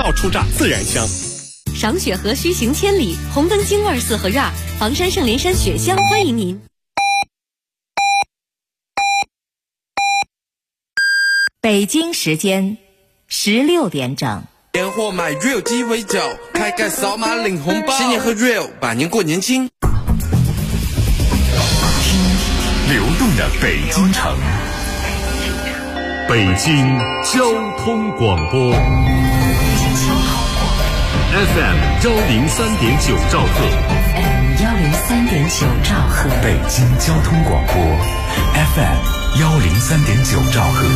道出榨自然香。 赏雪何须行千里，红灯京味四合院，房山圣莲山雪乡欢迎您。 北京时间16点整。 年货买 Real 鸡尾酒，开盖扫码领红包，新年喝 Real， 百年过年轻。 流动的北京城，北京交通广播 FM 103.9兆赫， 103.9兆赫， 北京交通广播 FM 103.9兆赫。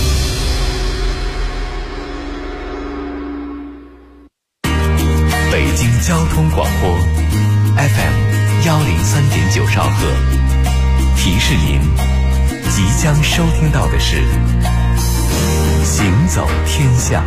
北京交通广播 FM 103.9兆赫，提示您即将收听到的是行走天下。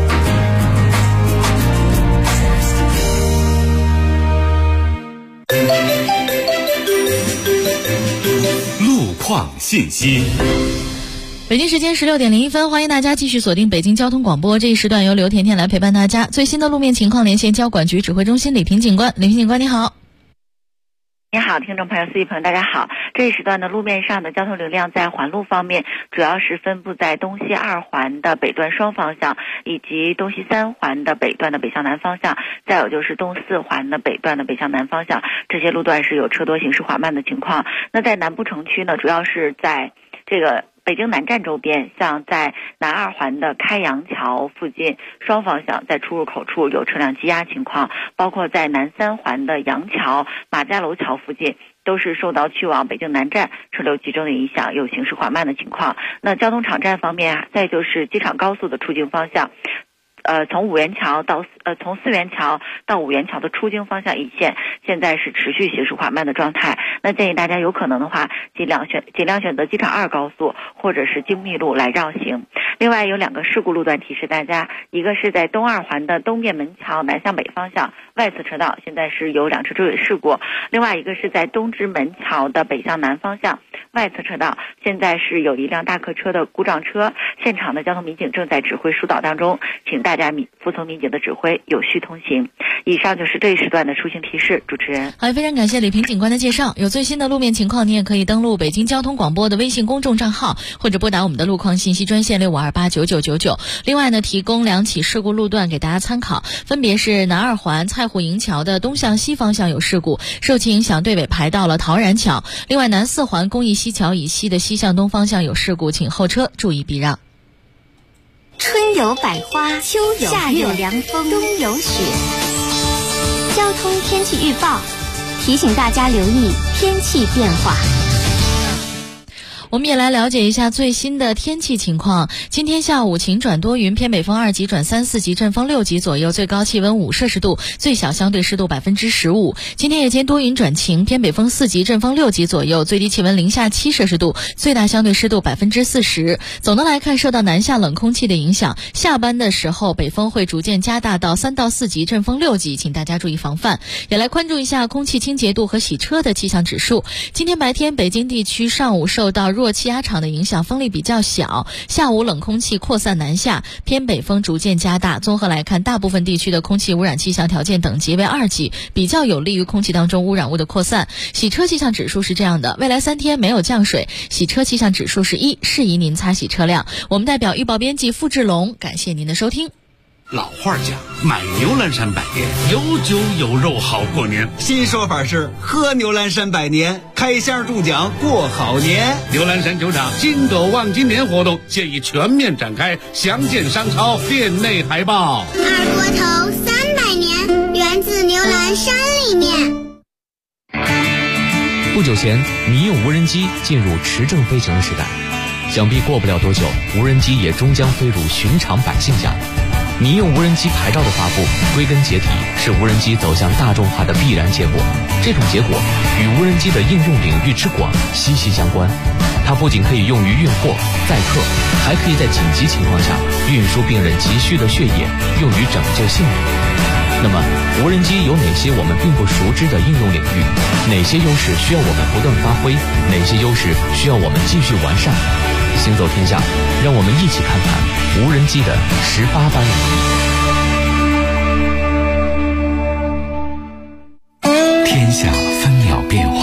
路况信息。 北京时间16点01分，欢迎大家继续锁定北京交通广播。这一时段由刘甜甜来陪伴大家。最新的路面情况连线交管局指挥中心李平警官。李平警官你好。 你好，听众朋友、司机朋友大家好。这一时段的路面上的交通流量在环路方面，主要是分布在东西2环的北段双方向，以及东西3环的北段的北向南方向，再有就是东4环的北段的北向南方向，这些路段是有车多行驶缓慢的情况。那在南部城区呢，主要是在这个北京南站周边，像在南2环的开阳桥附近双方向，在出入口处有车辆积压情况，包括在南3环的杨桥、马家楼桥附近，都是受到去往北京南站车流集中的影响，有行驶缓慢的情况。那交通场站方面，再就是机场高速的出境方向，从五元桥到从4元桥到5元桥的出京方向一线，现在是持续行驶缓慢的状态。那建议大家有可能的话，尽量选择机场2高速或者是京密路来绕行。另外有2个事故路段提示大家，一个是在东2环的东面门桥南向北方向外侧车道，现在是有2车追尾事故；另外一个是在东直门桥的北向南方向外侧车道，现在是有一辆大客车的故障车，现场的交通民警正在指挥疏导当中，请大家服从民警的指挥，有序通行。以上就是这一时段的出行提示。主持人， 好，非常感谢李平警官的介绍。有最新的路面情况，你也可以登录北京交通广播的微信公众账号，或者拨打我们的路况信息专线65289999。另外呢，提供2起事故路段给大家参考，分别是南2环蔡户营桥的东向西方向有事故，受其影响队尾排到了陶然桥。另外南4环公益西桥以西的西向东方向有事故，请后车注意避让。 春有百花，秋有夏有凉风，冬有雪。交通天气预报提醒大家留意天气变化。 我们也来了解一下最新的天气情况。今天下午晴转多云，偏北风2级转3、4级，阵风6级左右，最高气温5摄氏度，最小相对湿度15%。今天夜间多云转晴，偏北风4级，阵风6级左右，最低气温零下7摄氏度，最大相对湿度40%。总的来看，受到南下冷空气的影响，下班的时候北风会逐渐加大到3到4级，阵风6级，请大家注意防范。也来关注一下空气清洁度和洗车的气象指数。今天白天北京地区上午受到弱气压场的影响，风力比较小，下午冷空气扩散南下，偏北风逐渐加大。综合来看，大部分地区的空气污染气象条件等级为2级，比较有利于空气当中污染物的扩散。洗车气象指数是这样的，未来3天没有降水，洗车气象指数是1，适宜您擦洗车辆。我们代表预报编辑付志龙，感谢您的收听。 老话讲，买牛栏山百年，有酒有肉好过年。 新说法是喝牛栏山百年，开箱中奖过好年。 牛栏山酒厂金狗望金年活动现已全面展开，详见商超店内海报。 二锅头300年，源自牛栏山里面。 不久前，民用无人机进入持证飞行的时代，想必过不了多久，无人机也终将飞入寻常百姓家。民用无人机牌照的发布，归根结底是无人机走向大众化的必然结果。这种结果与无人机的应用领域之广息息相关。它不仅可以用于运货、载客，还可以在紧急情况下运输病人急需的血液，用于拯救性命。那么，无人机有哪些我们并不熟知的应用领域？哪些优势需要我们不断发挥？哪些优势需要我们继续完善？行走天下，让我们一起看看无人机的18般武艺。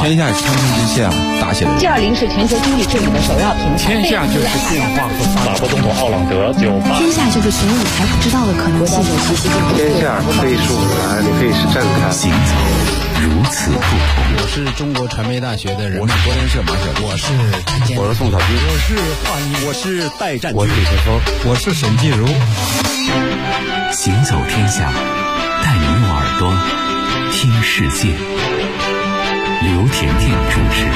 天下是苍穹之下打起来的。 G20是全球经济治理的首要平台。 天下就是变化和发展。 法国总统奥朗德98。 天下就是玄武还不知道的可能性。 天下可以是舞台，也可以是站台。 行走如此不同。 我是中国传媒大学的人， 我是国联社马小丽， 我是宋小军， 我是华谊， 我是戴占， 我是李晨峰， 我是沈静茹。 行走天下，带你用耳朵听世界。刘甜甜主持。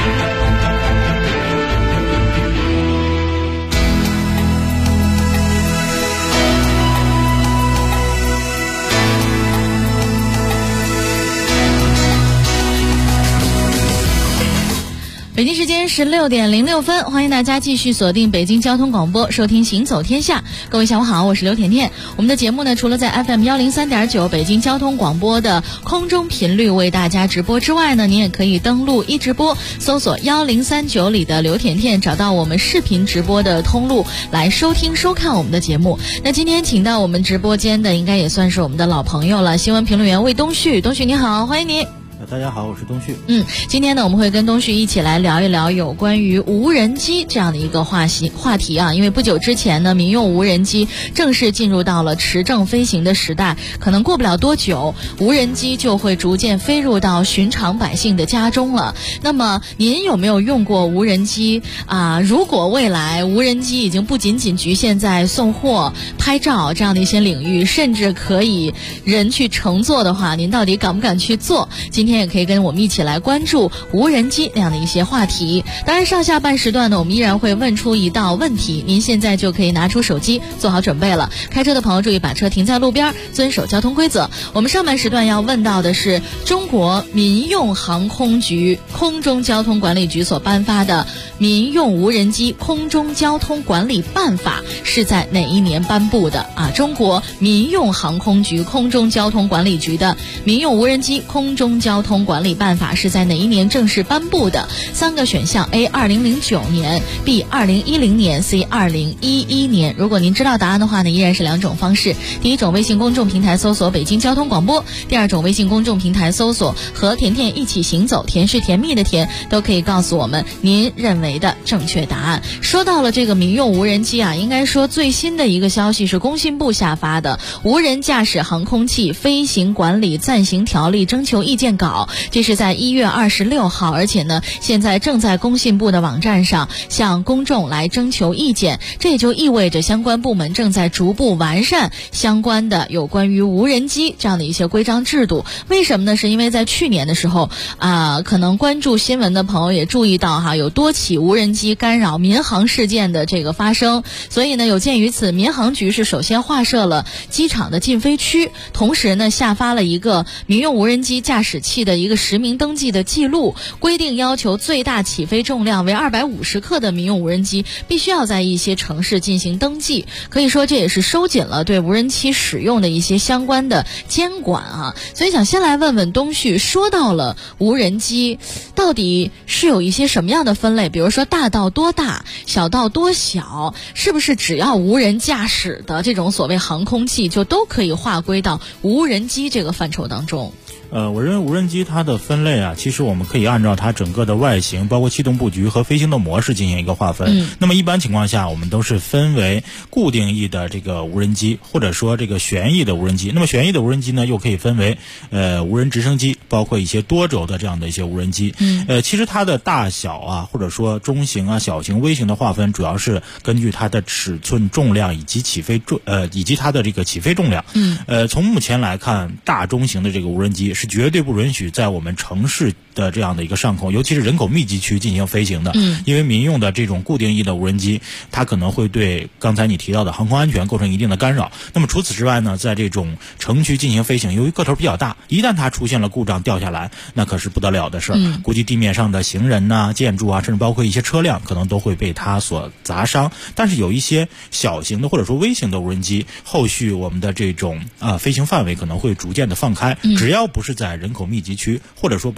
北京时间16点06分，欢迎大家继续锁定北京交通广播，收听行走天下。各位下午好，我是刘甜甜。我们的节目呢，除了在 FM 103.9北京交通广播的空中频率为大家直播之外呢，您也可以登录一直播，搜索1039里的刘甜甜，找到我们视频直播的通路来收听收看我们的节目。那今天请到我们直播间的应该也算是我们的老朋友了，新闻评论员魏东旭。东旭你好，欢迎你。 大家好，我是东旭。 今天呢，我们会跟东旭一起来聊一聊有关于无人机这样的一个话题啊。因为不久之前呢，民用无人机正式进入到了持证飞行的时代，可能过不了多久，无人机就会逐渐飞入到寻常百姓的家中了。那么，您有没有用过无人机啊？如果未来无人机已经不仅仅局限在送货、拍照这样的一些领域，甚至可以人去乘坐的话，您到底敢不敢去做？今天也可以跟我们一起来关注无人机那样的一些话题。当然上下半时段呢，我们依然会问出一道问题，您现在就可以拿出手机做好准备了。开车的朋友注意把车停在路边，遵守交通规则。我们上半时段要问到的是中国民用航空局空中交通管理局所颁发的民用无人机空中交通管理办法是在哪一年颁布的啊？中国民用航空局空中交通管理局的民用无人机空中交通管理办法是在哪一年正式颁布的？3个选项 A 2009年 B 2010年 C 2011年。如果您知道答案的话呢，依然是2种方式。第一种，微信公众平台搜索北京交通广播；第二种，微信公众平台搜索和甜甜一起行走，甜是甜蜜的甜，都可以告诉我们您认为的正确答案。说到了这个民用无人机啊，应该说最新的一个消息是工信部下发的无人驾驶航空器飞行管理暂行条例征求意见稿，这是在1月26号，而且呢，现在正在工信部的网站上向公众来征求意见。这也就意味着相关部门正在逐步完善相关的有关于无人机这样的一些规章制度。为什么呢？是因为在去年的时候可能关注新闻的朋友也注意到有多起无人机干扰民航事件的这个发生，所以呢，有鉴于此，民航局是首先划设了机场的禁飞区，同时呢，下发了一个民用无人机驾驶器的一个实名登记的记录，规定要求最大起飞重量为250克的民用无人机必须要在一些城市进行登记。可以说这也是收紧了对无人机使用的一些相关的监管啊。所以想先来问问东旭，说到了无人机到底是有一些什么样的分类，比如说大到多大，小到多小，是不是只要无人驾驶的这种所谓航空器就都可以划归到无人机这个范畴当中？ 我认为无人机它的分类啊，其实我们可以按照它整个的外形，包括气动布局和飞行的模式进行一个划分。那么一般情况下，我们都是分为固定翼的这个无人机，或者说这个旋翼的无人机。那么旋翼的无人机呢，又可以分为无人直升机，包括一些多轴的这样的一些无人机。其实它的大小啊，或者说中型啊、小型、微型的划分，主要是根据它的尺寸、重量以及以及它的这个起飞重量。从目前来看，大中型的这个无人机是绝对不允许在我们城市的这样的一个上空，尤其是人口密集区进行飞行的。因为民用的这种固定翼的无人机，它可能会对刚才你提到的航空安全构成一定的干扰。那么除此之外呢，在这种城区进行飞行，由于个头比较大，一旦它出现了故障掉下来，那可是不得了的事儿。估计地面上的行人啊、建筑啊，甚至包括一些车辆，可能都会被它所砸伤。但是有一些小型的或者说微型的无人机，后续我们的这种飞行范围可能会逐渐的放开，只要不是在人口密集区，或者说不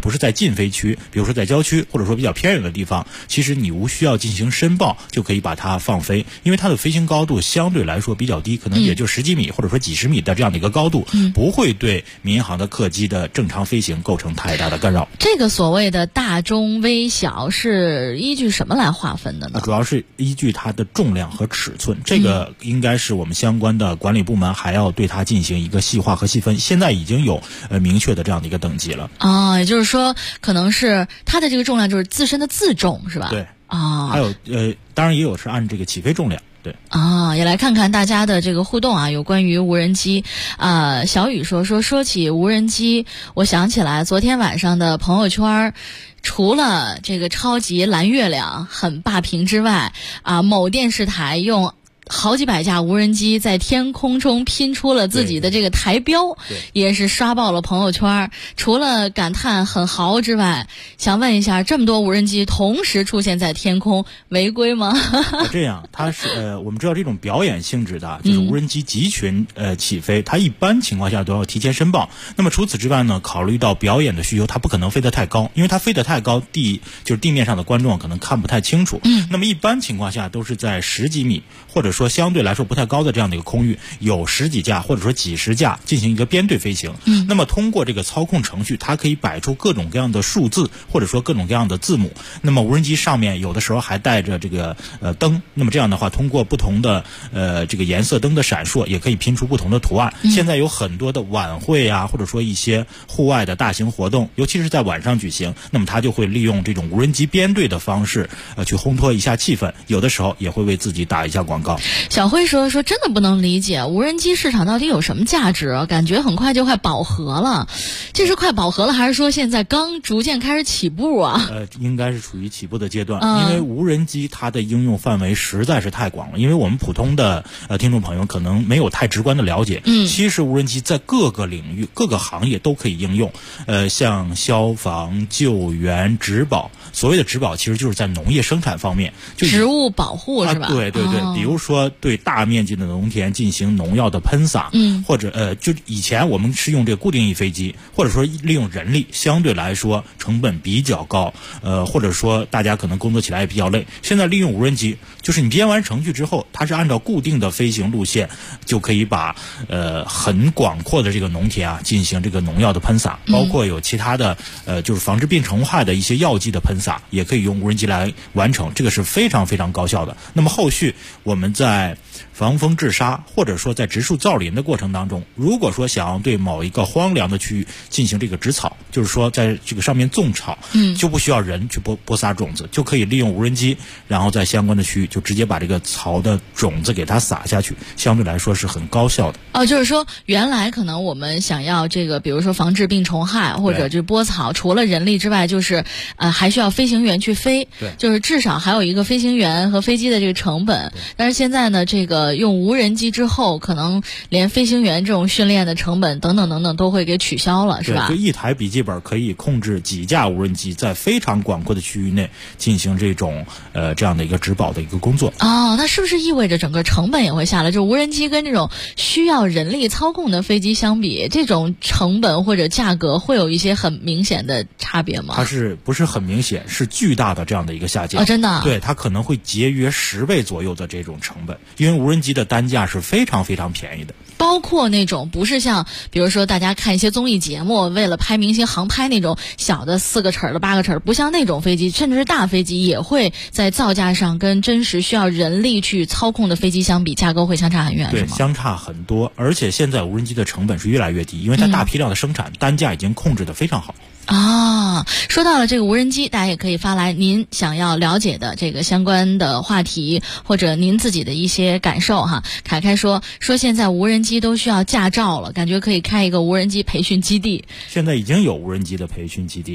不是在禁飞区，比如说在郊区或者说比较偏远的地方，其实你无需要进行申报就可以把它放飞，因为它的飞行高度相对来说比较低，可能也就10几米或者说几十米的这样的一个高度，不会对民航的客机的正常飞行构成太大的干扰。 这个所谓的大中微小是依据什么来划分的呢？ 主要是依据它的重量和尺寸，这个应该是我们相关的管理部门还要对它进行一个细化和细分，现在已经有明确的这样的一个等级了。 也就是说可能是它的这个重量就是自身的自重是吧？ 对。还有当然也有是按这个起飞重量。对也来看看大家的这个互动啊，有关于无人机小雨说起无人机，我想起来昨天晚上的朋友圈，除了这个超级蓝月亮很霸屏之外某电视台用好几百架无人机在天空中拼出了自己的这个台标，也是刷爆了朋友圈。除了感叹很豪之外，想问一下，这么多无人机同时出现在天空，违规吗？ 这样，它是我们知道这种表演性质的，就是无人机集群起飞，它一般情况下都要提前申报。那么除此之外呢，考虑到表演的需求，它不可能飞得太高，因为它飞得太高，就是地面上的观众可能看不太清楚。那么一般情况下都是在10几米或者说相对来说不太高的这样的一个空域，有10几架或者说几十架进行一个编队飞行。那么通过这个操控程序，它可以摆出各种各样的数字或者说各种各样的字母。那么无人机上面有的时候还带着这个灯，那么这样的话，通过不同的这个颜色灯的闪烁，也可以拼出不同的图案。现在有很多的晚会啊，或者说一些户外的大型活动，尤其是在晚上举行，那么它就会利用这种无人机编队的方式去烘托一下气氛，有的时候也会为自己打一下广告。 小辉说真的不能理解无人机市场到底有什么价值，感觉很快就快饱和了。这是快饱和了还是说现在刚逐渐开始起步啊？ 应该是处于起步的阶段，因为无人机它的应用范围实在是太广了，因为我们普通的听众朋友可能没有太直观的了解。其实无人机在各个领域各个行业都可以应用，像消防、救援、植保，所谓的植保其实就是在农业生产方面，就植物保护是吧？ 对，比如说对大面积的农田进行农药的喷洒，或者就以前我们是用这个固定翼飞机，或者说利用人力，相对来说成本比较高，或者说大家可能工作起来也比较累。现在利用无人机，就是你编完程序之后，它是按照固定的飞行路线，就可以把很广阔的这个农田进行这个农药的喷洒，包括有其他的就是防治病虫害的一些药剂的喷洒，也可以用无人机来完成，这个是非常非常高效的。那么后续我们在防风治沙或者说在植树造林的过程当中，如果说想要对某一个荒凉的区域进行这个植草，就是说在这个上面种草，就不需要人去播撒种子，就可以利用无人机，然后在相关的区域就直接把这个草的种子给它撒下去，相对来说是很高效的。 就是说原来可能我们想要这个比如说防治病虫害或者这播草，除了人力之外，就是还需要飞行员去飞，就是至少还有一个飞行员和飞机的这个成本。但是现在呢，这个用无人机之后，可能连飞行员这种训练的成本等等等等都会给取消了，是吧？ 就一台笔记本可以控制几架无人机，在非常广阔的区域内进行这种这样的一个植保的一个工作。 那是不是意味着整个成本也会下来？就无人机跟这种需要人力操控的飞机相比，这种成本或者价格会有一些很明显的差别吗？ 它是不是很明显？是巨大的这样的一个下降。 真的？ 对，它可能会节约10倍左右的这种成本，因为无人机的单价是非常非常便宜的。 包括那种不是像比如说大家看一些综艺节目，为了拍明星航拍那种小的4个齿的8个齿，不像那种飞机，甚至是大飞机也会在造价上跟真实需要人力去操控的飞机相比，价格会相差很远， 对， 是吗？ 相差很多。而且现在无人机的成本是越来越低，因为它大批量的生产，单价已经控制得非常好。 说到了这个无人机，大家也可以发来您想要了解的这个相关的话题，或者您自己的一些感受哈。凯凯说现在无人机都需要驾照了，感觉可以开一个无人机培训基地。 现在已经有无人机的培训基地了。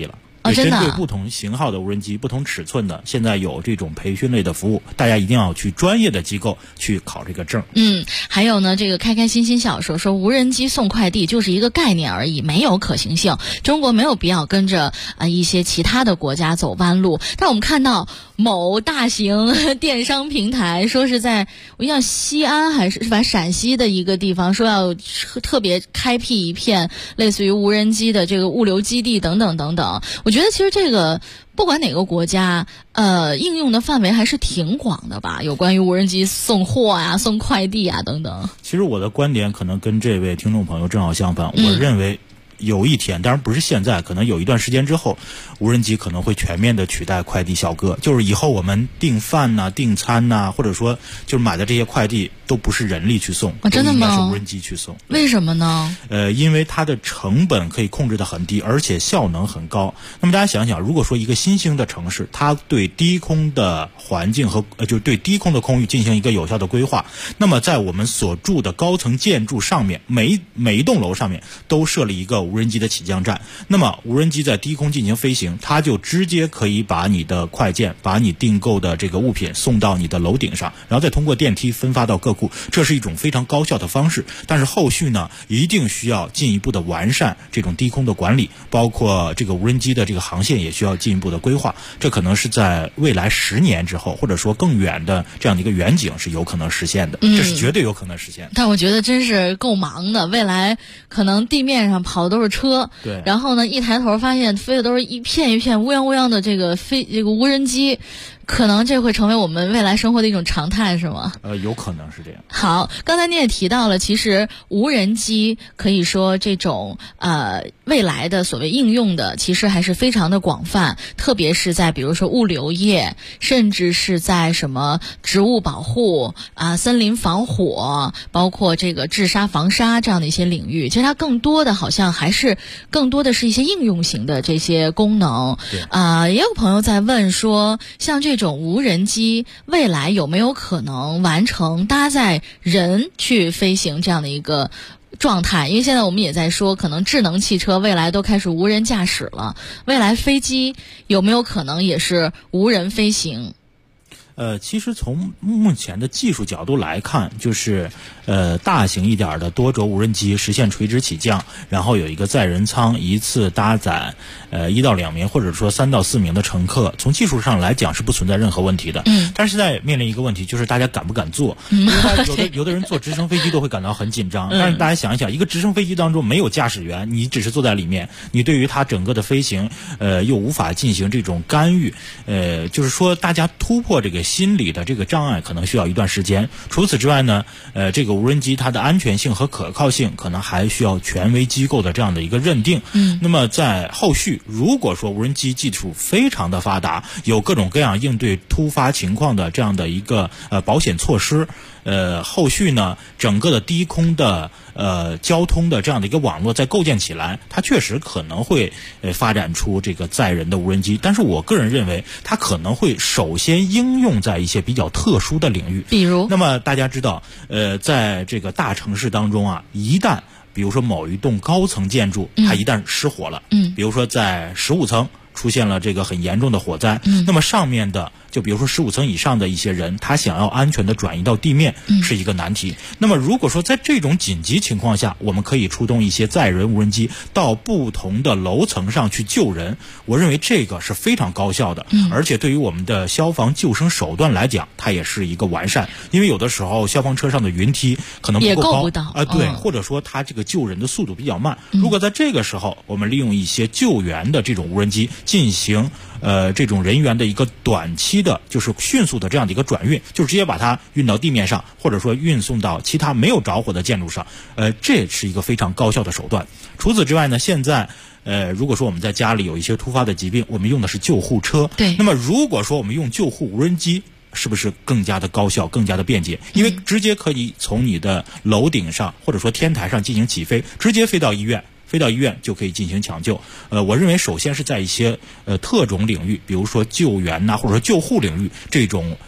针对不同型号的无人机、不同尺寸的，现在有这种培训类的服务，大家一定要去专业的机构去考这个证。 还有呢，这个开开心心小说无人机送快递就是一个概念而已，没有可行性。中国没有必要跟着一些其他的国家走弯路。但我们看到某大型电商平台说是在我印象西安还是反正陕西的一个地方，说要特别开辟一片类似于无人机的这个物流基地等等等等。我觉得其实这个不管哪个国家，应用的范围还是挺广的吧，有关于无人机送货啊、送快递啊等等。 其实我的观点可能跟这位听众朋友正好相反，我认为有一天，当然不是现在，可能有一段时间之后，无人机可能会全面的取代快递小哥。就是以后我们订饭呐、订餐呐，或者说就是买的这些快递都不是人力去送， 真的吗？ 应该是无人机去送。 为什么呢？ 因为它的成本可以控制得很低，而且效能很高。那么大家想想，如果说一个新兴的城市，它对低空的环境和就是对低空的空域进行一个有效的规划，那么在我们所住的高层建筑上面，每一栋楼上面都设立一个无人机的起降站。那么无人机在低空进行飞行，它就直接可以把你的快件、把你订购的这个物品送到你的楼顶上，然后再通过电梯分发到各库。这是一种非常高效的方式，但是后续呢，一定需要进一步的完善这种低空的管理，包括这个无人机的这个航线也需要进一步的规划。这可能是在未来10年之后，或者说更远的这样的一个远景是有可能实现的，这是绝对有可能实现的。 但我觉得真是够忙的，未来可能地面上跑的都是车， 对， 然后呢一抬头发现飞的都是一片一片乌泱乌泱的这个无人机。可能这会成为我们未来生活的一种常态，是吗？ 有可能是这样。 好，刚才你也提到了，其实无人机可以说这种未来的所谓应用的，其实还是非常的广泛，特别是在比如说物流业，甚至是在什么植物保护森林防火，包括这个治沙防沙这样的一些领域。其实它更多的好像还是更多的是一些应用型的这些功能。也有朋友在问说，像这种无人机未来有没有可能完成搭载人去飞行这样的一个状态？因为现在我们也在说，可能智能汽车未来都开始无人驾驶了，未来飞机有没有可能也是无人飞行？ 其实从目前的技术角度来看，就是大型一点的多轴无人机实现垂直起降，然后有一个载人舱，一次搭载1到2名或者说3到4名的乘客，从技术上来讲是不存在任何问题的。但是现在面临一个问题，就是大家敢不敢坐？有的人坐直升飞机都会感到很紧张。但是大家想一想，一个直升飞机当中没有驾驶员，你只是坐在里面，你对于它整个的飞行又无法进行这种干预，就是说大家突破这个心理的这个障碍可能需要一段时间。除此之外呢，这个无人机它的安全性和可靠性可能还需要权威机构的这样的一个认定。那么在后续，如果说无人机技术非常的发达，有各种各样应对突发情况的这样的一个保险措施，后续呢，整个的低空的交通的这样的一个网络再构建起来，它确实可能会发展出这个载人的无人机。但是我个人认为，它可能会首先应用在一些比较特殊的领域， 比如， 那么大家知道，在这个大城市当中啊，一旦比如说某一栋高层建筑它一旦失火了，比如说在15层出现了这个很严重的火灾，那么上面的就比如说15层以上的一些人，他想要安全的转移到地面是一个难题。那么如果说在这种紧急情况下，我们可以出动一些载人无人机到不同的楼层上去救人，我认为这个是非常高效的，而且对于我们的消防救生手段来讲，它也是一个完善。因为有的时候消防车上的云梯可能不够高， 也够不到对，或者说它这个救人的速度比较慢。如果在这个时候我们利用一些救援的这种无人机进行这种人员的一个短期的就是迅速的这样的一个转运，就直接把它运到地面上，或者说运送到其他没有着火的建筑上，这是一个非常高效的手段。除此之外呢，现在如果说我们在家里有一些突发的疾病，我们用的是救护车， 对， 那么如果说我们用救护无人机，是不是更加的高效，更加的便捷？因为直接可以从你的楼顶上或者说天台上进行起飞，直接飞到医院就可以进行抢救。我认为首先是在一些特种领域，比如说救援呐，或者说救护领域，这种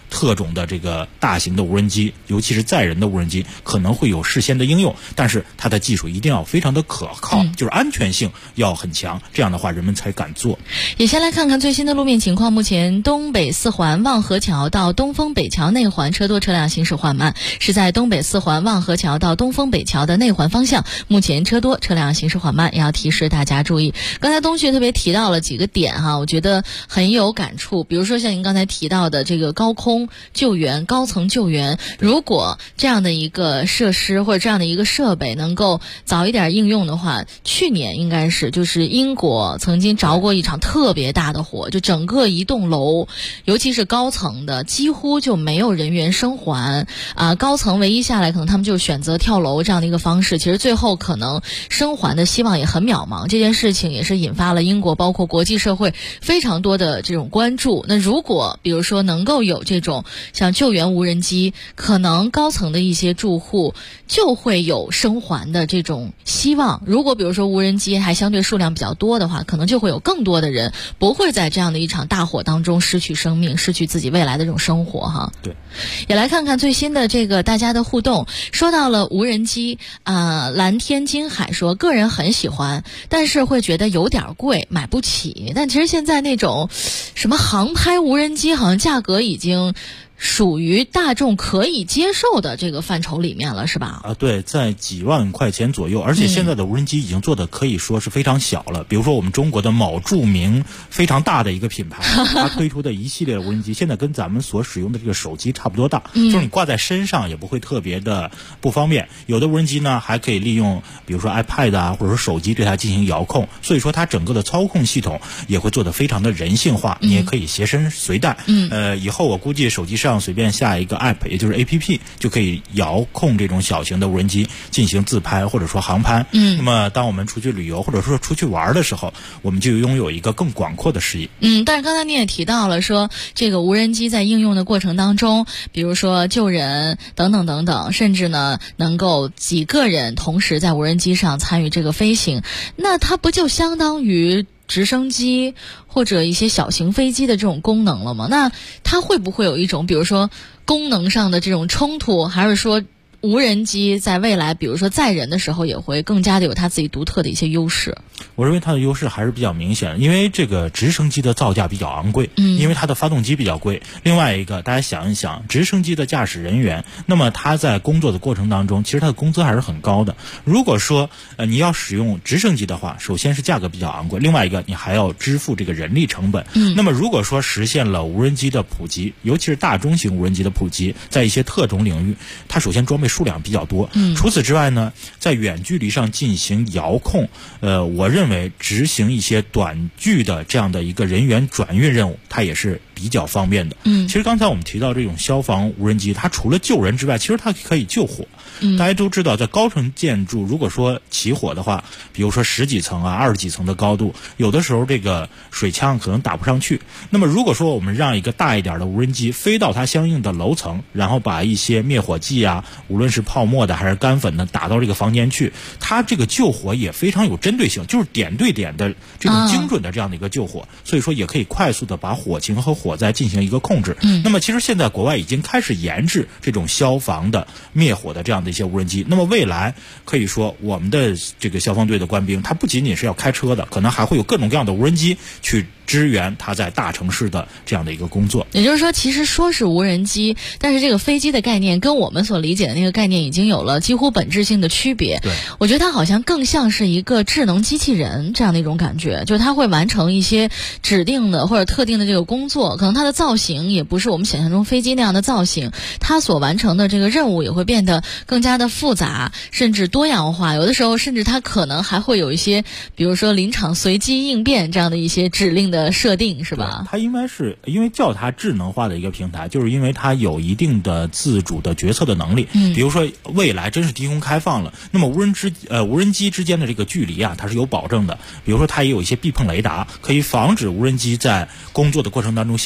特种的这个大型的无人机，尤其是载人的无人机，可能会有事先的应用，但是它的技术一定要非常的可靠，就是安全性要很强，这样的话人们才敢做。 也先来看看最新的路面情况。目前东北四环望河桥到东风北桥内环车多车辆行驶缓慢，是在东北四环望河桥到东风北桥的内环方向，目前车多车辆行驶缓慢，也要提示大家注意。刚才东旭特别提到了几个点哈，我觉得很有感触。比如说像您刚才提到的这个高空救援、高层救援，如果这样的一个设施或者这样的一个设备能够早一点应用的话，去年应该是就是英国曾经着过一场特别大的火，就整个一栋楼，尤其是高层的几乎就没有人员生还啊，高层唯一下来可能他们就选择跳楼这样的一个方式，其实最后可能生还的希望也很渺茫。这件事情也是引发了英国包括国际社会非常多的这种关注。那如果比如说能够有这种像救援无人机，可能高层的一些住户就会有生还的这种希望。如果比如说无人机还相对数量比较多的话，可能就会有更多的人不会在这样的一场大火当中失去生命，失去自己未来的这种生活哈。 对， 也来看看最新的这个大家的互动。说到了无人机蓝天金海说个人很喜欢，但是会觉得有点贵，买不起。但其实现在那种什么航拍无人机好像价格已经属于大众可以接受的这个范畴里面了，是吧？ 对，在几万块钱左右，而且现在的无人机已经做的可以说是非常小了。比如说我们中国的某著名非常大的一个品牌，它推出的一系列的无人机，现在跟咱们所使用的这个手机差不多大，就是你挂在身上也不会特别的不方便。有的无人机呢还可以利用比如说 iPad 啊或者说手机对它进行遥控，所以说它整个的操控系统也会做得非常的人性化，你也可以携身随带。以后我估计手机上随便下一个 app 也就是 APP 就可以遥控这种小型的无人机进行自拍或者说航拍。那么当我们出去旅游或者说出去玩的时候，我们就拥有一个更广阔的视野。 但是刚才你也提到了说这个无人机在应用的过程当中，比如说救人等等等等，甚至呢能够几个人同时在无人机上参与这个飞行，那它不就相当于直升机或者一些小型飞机的这种功能了吗？那它会不会有一种比如说功能上的这种冲突，还是说无人机在未来比如说载人的时候也会更加的有它自己独特的一些优势？ 我认为它的优势还是比较明显，因为这个直升机的造价比较昂贵，因为它的发动机比较贵。另外一个大家想一想，直升机的驾驶人员，那么他在工作的过程当中其实他的工资还是很高的。如果说你要使用直升机的话，首先是价格比较昂贵，另外一个你还要支付这个人力成本。那么如果说实现了无人机的普及，尤其是大中型无人机的普及，在一些特种领域，它首先装备数量比较多。除此之外呢，在远距离上进行遥控，我认为执行一些短距的这样的一个人员转运任务，它也是比较方便的。其实刚才我们提到这种消防无人机，它除了救人之外，其实它可以救火。大家都知道，在高层建筑如果说起火的话，比如说10几层啊、20几层的高度，有的时候这个水枪可能打不上去。那么如果说我们让一个大一点的无人机飞到它相应的楼层，然后把一些灭火剂啊，无论是泡沫的还是干粉的打到这个房间去，它这个救火也非常有针对性，就是点对点的这种精准的这样的一个救火，所以说也可以快速的把火情和火灾进行一个控制。那么其实现在国外已经开始研制这种消防的灭火的这样的一些无人机，那么未来可以说我们的这个消防队的官兵，他不仅仅是要开车的，可能还会有各种各样的无人机去支援他在大城市的这样的一个工作。 也就是说，其实说是无人机，但是这个飞机的概念跟我们所理解的那个概念已经有了几乎本质性的区别。 对， 我觉得它好像更像是一个智能机器人这样的一种感觉，就是它会完成一些指定的或者特定的这个工作，可能它的造型也不是我们想象中飞机那样的造型，它所完成的这个任务也会变得更加的复杂，甚至多样化。有的时候甚至它可能还会有一些比如说临场随机应变这样的一些指令的设定，是吧？ 它应该是因为叫它智能化的一个平台，就是因为它有一定的自主的决策的能力。比如说未来真是低空开放了，那么无人机之间的这个距离啊，它是有保证的。比如说它也有一些避碰雷达，可以防止无人机在工作的过程当中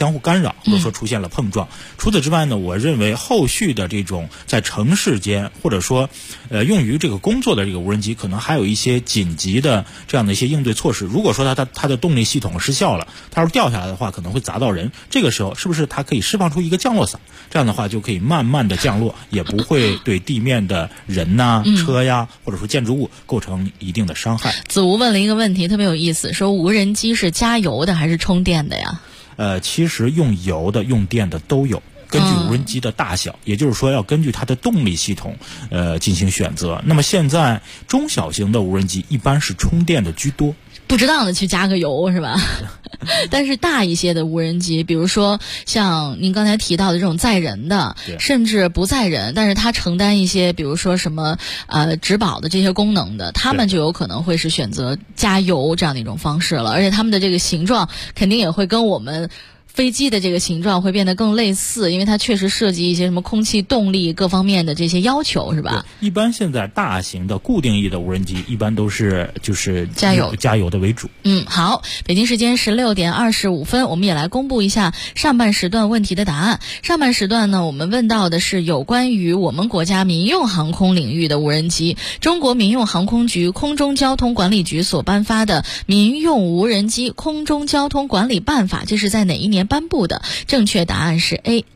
相互干扰，或者说出现了碰撞。除此之外呢，我认为后续的这种在城市间或者说用于这个工作的这个无人机，可能还有一些紧急的这样的一些应对措施。如果说它的动力系统失效了，它要是掉下来的话，可能会砸到人。这个时候是不是它可以释放出一个降落伞？这样的话就可以慢慢的降落，也不会对地面的人呐、车呀，或者说建筑物构成一定的伤害。 子吴问了一个问题，特别有意思，说无人机是加油的还是充电的呀？ 其实用油的、用电的都有。根据无人机的大小，也就是说要根据它的动力系统进行选择。那么现在中小型的无人机一般是充电的居多， 不值当的去加个油是吧？但是大一些的无人机，比如说像您刚才提到的这种载人的，甚至不载人，但是它承担一些比如说什么植保的这些功能的，他们就有可能会是选择加油这样的一种方式了，而且他们的这个形状肯定也会跟我们飞机的这个形状会变得更类似，因为它确实涉及一些什么空气动力各方面的这些要求，是吧？ 一般现在大型的固定翼的无人机一般都是就是加油的为主。 好，北京时间16点25分，我们也来公布一下上半时段问题的答案。上半时段呢，我们问到的是有关于我们国家民用航空领域的无人机。中国民用航空局空中交通管理局所颁发的《民用无人机空中交通管理办法》，这是在哪一年颁布的？正确答案是 A，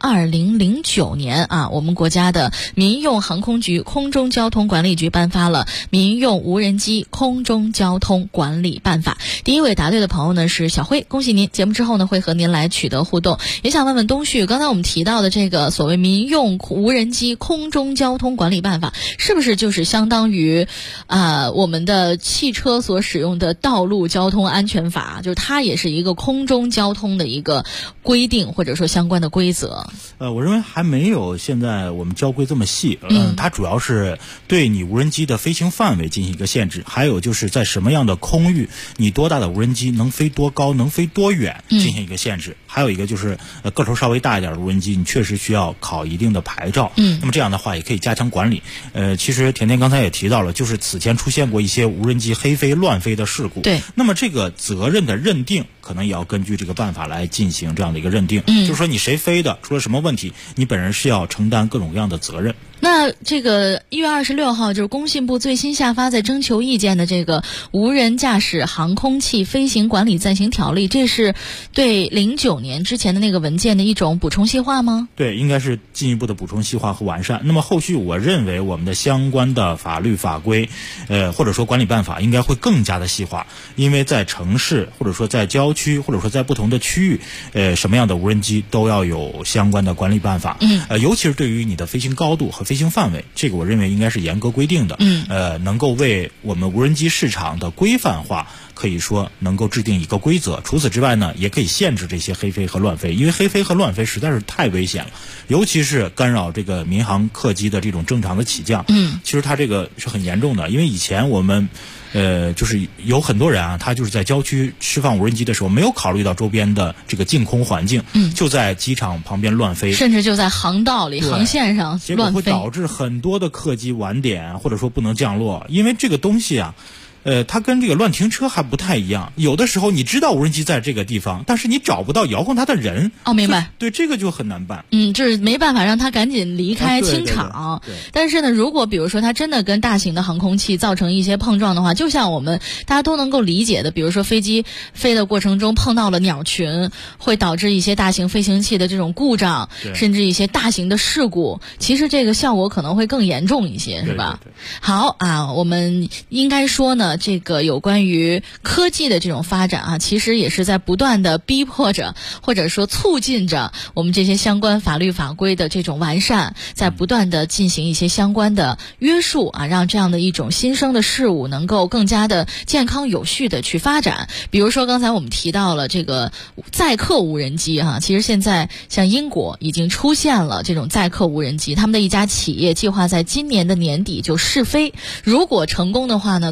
2009年啊，我们国家的民用航空局空中交通管理局颁发了《民用无人机空中交通管理办法》。第一位答对的朋友呢是小辉，恭喜您！节目之后呢会和您来取得互动。也想问问东旭，刚才我们提到的这个所谓民用无人机空中交通管理办法，是不是就是相当于我们的汽车所使用的道路交通安全法，就是它也是一个空中交通的一个规定或者说相关的规则？ 我认为还没有现在我们交规这么细。它主要是对你无人机的飞行范围进行一个限制，还有就是在什么样的空域，你多大的无人机能飞多高，能飞多远进行一个限制。还有一个就是个头稍微大一点的无人机，你确实需要考一定的牌照。那么这样的话也可以加强管理。其实甜甜刚才也提到了，就是此前出现过一些无人机黑飞乱飞的事故。 对， 那么这个责任的认定可能也要根据这个办法来进行这样的一个认定。就是说你谁飞的出了什么问题，你本人是要承担各种各样的责任。 那这个1月26号就是工信部最新下发在征求意见的这个无人驾驶航空器飞行管理暂行条例，这是对09年之前的那个文件的一种补充细化吗？ 对，应该是进一步的补充细化和完善。那么后续我认为我们的相关的法律法规或者说管理办法应该会更加的细化，因为在城市或者说在郊区或者说在不同的区域什么样的无人机都要有相关的管理办法。尤其是对于你的飞行高度和飞行范围，这个我认为应该是严格规定的。能够为我们无人机市场的规范化可以说能够制定一个规则。除此之外呢，也可以限制这些黑飞和乱飞，因为黑飞和乱飞实在是太危险了，尤其是干扰这个民航客机的这种正常的起降。其实它这个是很严重的，因为以前我们就是有很多人啊，他就是在郊区释放无人机的时候没有考虑到周边的这个净空环境，就在机场旁边乱飞， 甚至就在航道里航线上乱飞， 结果会导致很多的客机晚点或者说不能降落。因为这个东西啊它跟这个乱停车还不太一样，有的时候你知道无人机在这个地方，但是你找不到遥控它的人。 明白。 对，这个就很难办。 就是没办法让它赶紧离开清场。但是呢，如果比如说它真的跟大型的航空器造成一些碰撞的话，就像我们大家都能够理解的，比如说飞机飞的过程中碰到了鸟群，会导致一些大型飞行器的这种故障，甚至一些大型的事故，其实这个效果可能会更严重一些，是吧？好啊，我们应该说呢，这个有关于科技的这种发展啊，其实也是在不断的逼迫着或者说促进着我们这些相关法律法规的这种完善，在不断的进行一些相关的约束啊，让这样的一种新生的事物能够更加的健康有序的去发展。比如说刚才我们提到了这个载客无人机啊，其实现在像英国已经出现了这种载客无人机，他们的一家企业计划在今年的年底就试飞，如果成功的话呢，从伦敦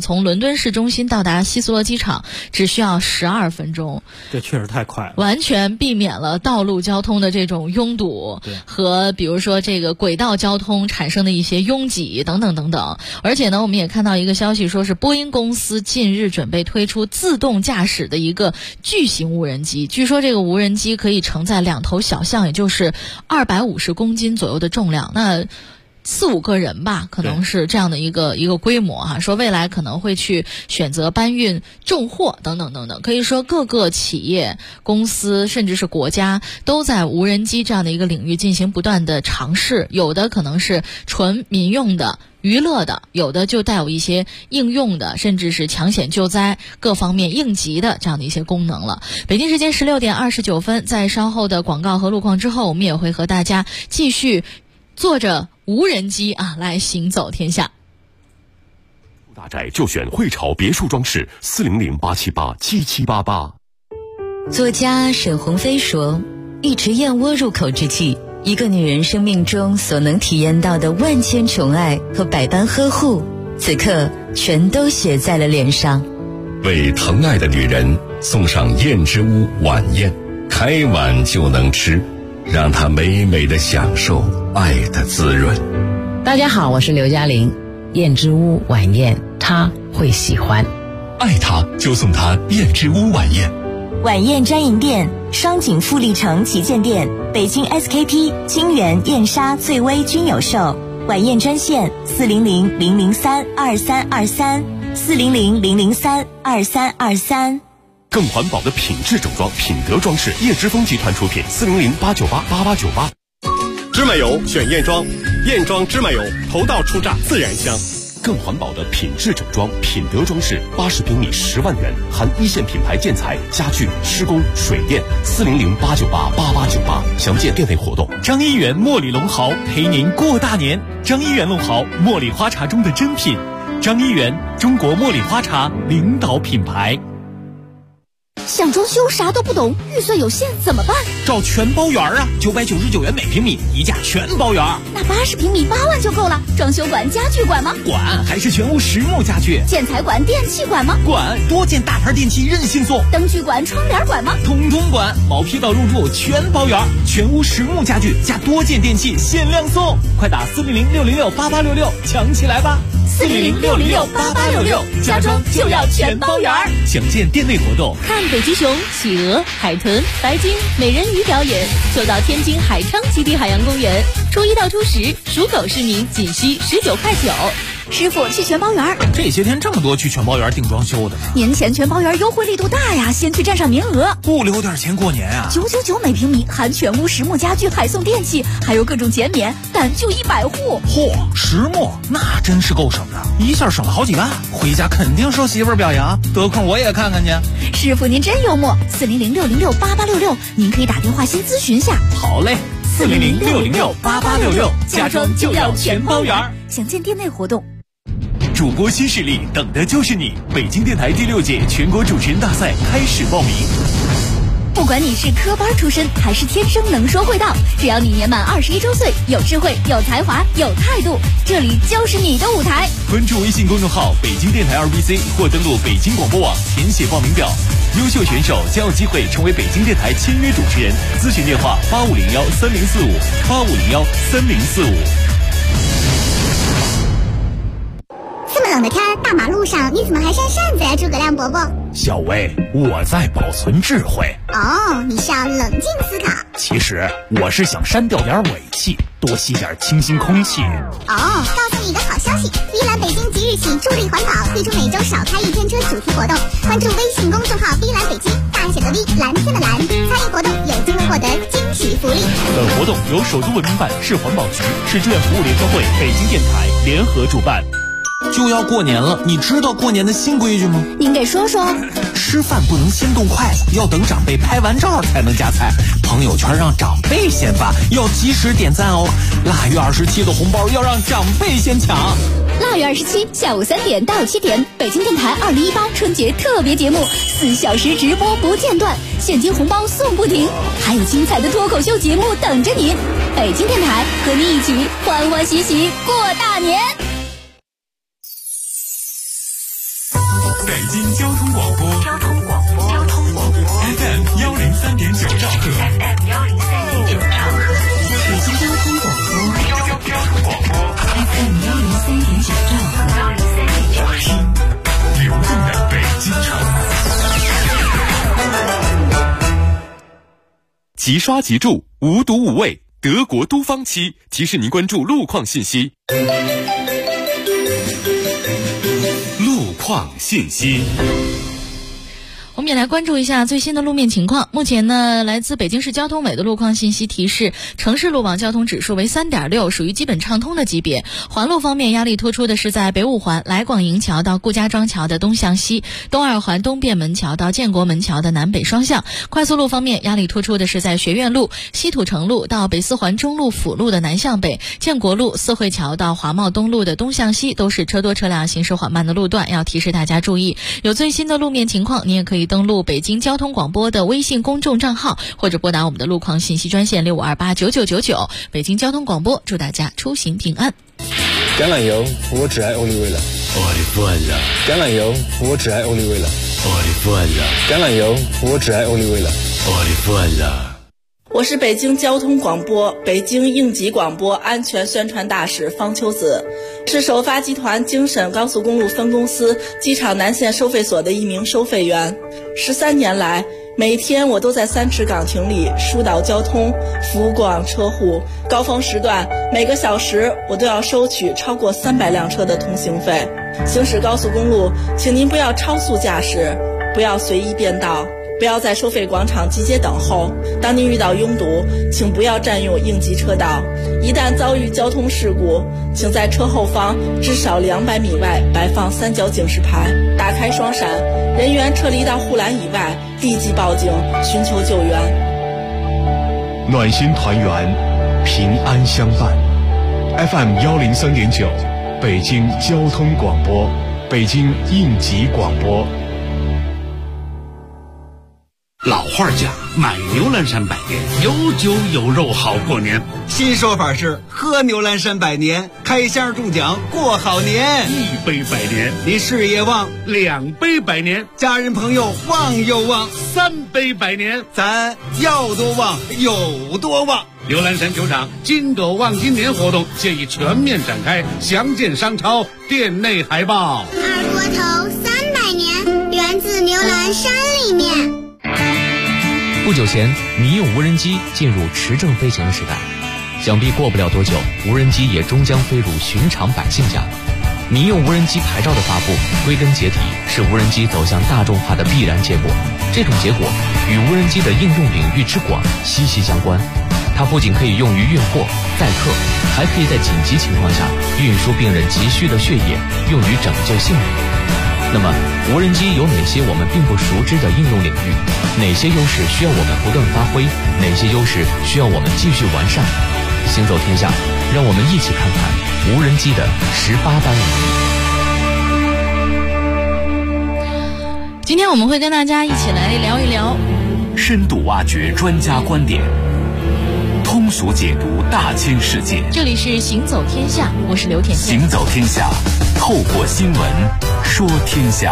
敦市中心到达希斯罗机场只需要12分钟。 这确实太快了， 完全避免了道路交通的这种拥堵和比如说这个轨道交通产生的一些拥挤等等等等。而且呢，我们也看到一个消息，说是波音公司近日准备推出自动驾驶的一个巨型无人机，据说这个无人机可以承载2头小象，也就是250公斤左右的重量，那4-5个人吧，可能是这样的一个规模哈。说未来可能会去选择搬运重货等等等等，可以说各个企业、公司甚至是国家都在无人机这样的一个领域进行不断的尝试，有的可能是纯民用的、娱乐的，有的就带有一些应用的，甚至是抢险救灾各方面应急的这样的一些功能了。北京时间16点29分，在稍后的广告和路况之后，我们也会和大家继续坐着无人机来行走天下。 大宅就选汇潮别墅装饰，400-878-7788。 作家沈鸿飞说，一池燕窝入口之际，一个女人生命中所能体验到的万千宠爱和百般呵护，此刻全都写在了脸上。 为疼爱的女人送上燕之屋晚宴，开碗就能吃，让她美美的享受爱的滋润。 大家好，我是刘嘉玲。燕之屋晚宴，她会喜欢。 爱她就送她燕之屋晚宴。 晚宴专营店：双井富力城旗舰店、北京 SKP、金源、燕莎、醉威均有售。晚宴专线400-003-2323，400-003-2323。 更环保的品质整装，品德装饰，叶之峰集团出品，400-898-8898。 芝麻油选燕庄，燕庄芝麻油，头道出榨自然香。 更环保的品质整装，品德装饰，80平米10万元，含一线品牌建材、家具、施工、水电，400-898-8898，详见店内活动。 张一元茉莉龙豪陪您过大年。张一元龙豪，茉莉花茶中的珍品。张一元，中国茉莉花茶领导品牌。 想装修啥都不懂，预算有限怎么办？ 找全包园啊，999元每平米，一价全包园。 那80平米8万就够了。装修管、家具管吗？ 管，还是全屋实木家具。 建材管、电器管吗？ 管，多件大牌电器任性送。 灯具管、窗帘管吗？ 通通管，毛坯到入住全包园，全屋实木家具加多件电器限量送，快打400-606-8866抢起来吧 ！400-606-8866，家装就要全包园。 详见店内活动。 看北极熊、企鹅、海豚、白鲸、美人鱼表演，就到天津海昌极地海洋公园。初1到初10，属狗市民仅需19.9块。 师傅去全包园。 这些天这么多去全包园订装修的呢？ 年前全包园优惠力度大呀，先去占上名额。 不留点钱过年啊 ？999每平米，含全屋实木家具，还送电器，还有各种减免，但就100户。 嚯，实木那真是够省的，一下省了好几万，回家肯定受媳妇儿表扬，得空我也看看去。 师傅您真幽默，400-606-8866，您可以打电话先咨询下。 好嘞，400-606-8866，家装就要全包园。 详见店内活动。 主播新势力，等的就是你！北京电台第6届全国主持人大赛开始报名。 不管你是科班出身还是天生能说会道，只要你年满21周岁，有智慧、有才华、有态度，这里就是你的舞台。 关注微信公众号北京电台2BC 或登录北京广播网填写报名表，优秀选手将有机会成为北京电台签约主持人。咨询电话8501-3045，8501-3045。 这么冷的天，大马路上你怎么还扇扇子呀，诸葛亮伯伯？ 小薇，我在保存智慧。 哦，你是要冷静思考。 其实我是想删掉点尾气，多吸点清新空气。 哦，告诉你一个好消息，碧蓝北京即日起助力环保，推出每周少开1天车主题活动，关注微信公众号碧蓝北京，大写的 V， 蓝天的蓝，参与活动有机会获得惊喜福利。 本活动由首都文明办、市环保局、市志愿服务联合会、北京电台联合主办。就要过年了，你知道过年的新规矩吗？ 您给说说。 吃饭不能先动筷子，要等长辈拍完照才能夹菜。朋友圈让长辈先发，要及时点赞哦。腊月27的红包要让长辈先抢。 腊月27下午3点到7点，北京电台2018春节特别节目，4小时直播不间断，现金红包送不停，还有精彩的脱口秀节目等着您。北京电台和你一起欢欢喜喜过大年。 北京交通广播FM 103.9兆赫， 北京交通广播FM 103.9兆赫， 听流动的北京城。 即刷即住，无毒无味，德国都芳漆提示您关注路况信息。路况信息。 我们也来关注一下最新的路面情况。目前呢，来自北京市交通委的路况信息提示，城市路网交通指数为 3.6， 属于基本畅通的级别。环路方面，压力突出的是在北五环来广营桥到顾家庄桥的东向西，东二环东便门桥到建国门桥的南北双向。快速路方面，压力突出的是在学院路、西土城路到北四环中路辅路的南向北，建国路、四惠桥到华贸东路的东向西，都是车多车辆行驶缓慢的路段，要提示大家注意。有最新的路面情况，你也可以登录北京交通广播的微信公众账号，或者拨打我们的路况信息专线65289999。北京交通广播祝大家出行平安。 橄榄油，我只爱欧丽味了。 我的饭了。 橄榄油，我只爱欧丽味了。 我的饭了。 橄榄油，我只爱欧丽味了。 我的饭了。 我是北京交通广播北京应急广播安全宣传大使方秋子，是首发集团京沈高速公路分公司机场南线收费所的一名收费员。13年来，每天我都在3池岗亭里疏导交通，服务过往车户。高峰时段，每个小时我都要收取超过300辆车的通行费。行驶高速公路，请您不要超速驾驶，不要随意变道，不要在收费广场集结等候。当您遇到拥堵，请不要占用应急车道。一旦遭遇交通事故，请在车后方至少200米外摆放3角警示牌，打开双闪，人员撤离到护栏以外，立即报警寻求救援。 暖心团圆，平安相伴。FM 103.9，北京交通广播，北京应急广播。 老话讲，买牛栏山百年，有酒有肉好过年。 新说法是喝牛栏山百年，开箱中奖过好年。 1杯百年， 你事业旺 ；2杯百年， 家人朋友旺又旺 ；3杯百年， 咱要多旺有多旺。 牛栏山球场金狗旺金年活动现已全面展开，详见商超店内海报。 二锅头300年，源自牛栏山里面。 不久前，民用无人机进入持证飞行的时代，想必过不了多久，无人机也终将飞入寻常百姓家。民用无人机牌照的发布，归根结底是无人机走向大众化的必然结果。这种结果与无人机的应用领域之广息息相关。它不仅可以用于运货、载客，还可以在紧急情况下运输病人急需的血液，用于拯救性命。那么，无人机有哪些我们并不熟知的应用领域？哪些优势需要我们不断发挥？哪些优势需要我们继续完善？行走天下，让我们一起看看无人机的18般武艺。 今天我们会跟大家一起来聊一聊， 深度挖掘专家观点，通俗解读大千世界。 这里是行走天下，我是刘甜甜。 行走天下，透过新闻说天下。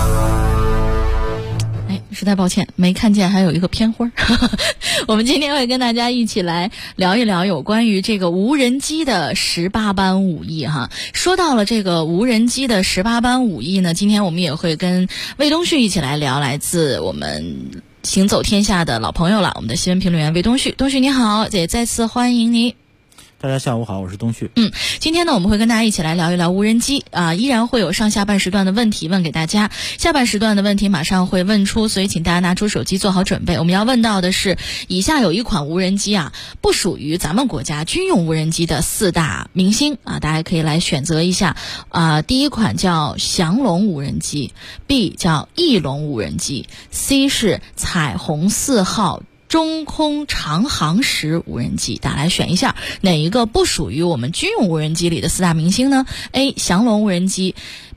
实在抱歉，没看见还有一个偏灰。我们今天会跟大家一起来聊一聊有关于这个无人机的18般武艺哈。说到了这个无人机的18般武艺呢，今天我们也会跟魏东旭一起来聊，来自我们行走天下的老朋友了，我们的新闻评论员魏东旭。东旭你好，也再次欢迎你。 大家下午好，我是东旭。 今天呢，我们会跟大家一起来聊一聊无人机啊，依然会有上下半时段的问题问给大家。下半时段的问题马上会问出，所以请大家拿出手机做好准备。我们要问到的是，以下有一款无人机啊，不属于咱们国家军用无人机的4大明星啊，大家可以来选择一下啊。第一款叫降龙无人机， B 叫翼龙无人机， C 是彩虹4号中空长航时无人机，大家来选一下哪一个不属于我们军用无人机里的4大明星呢？ A 降龙无人机，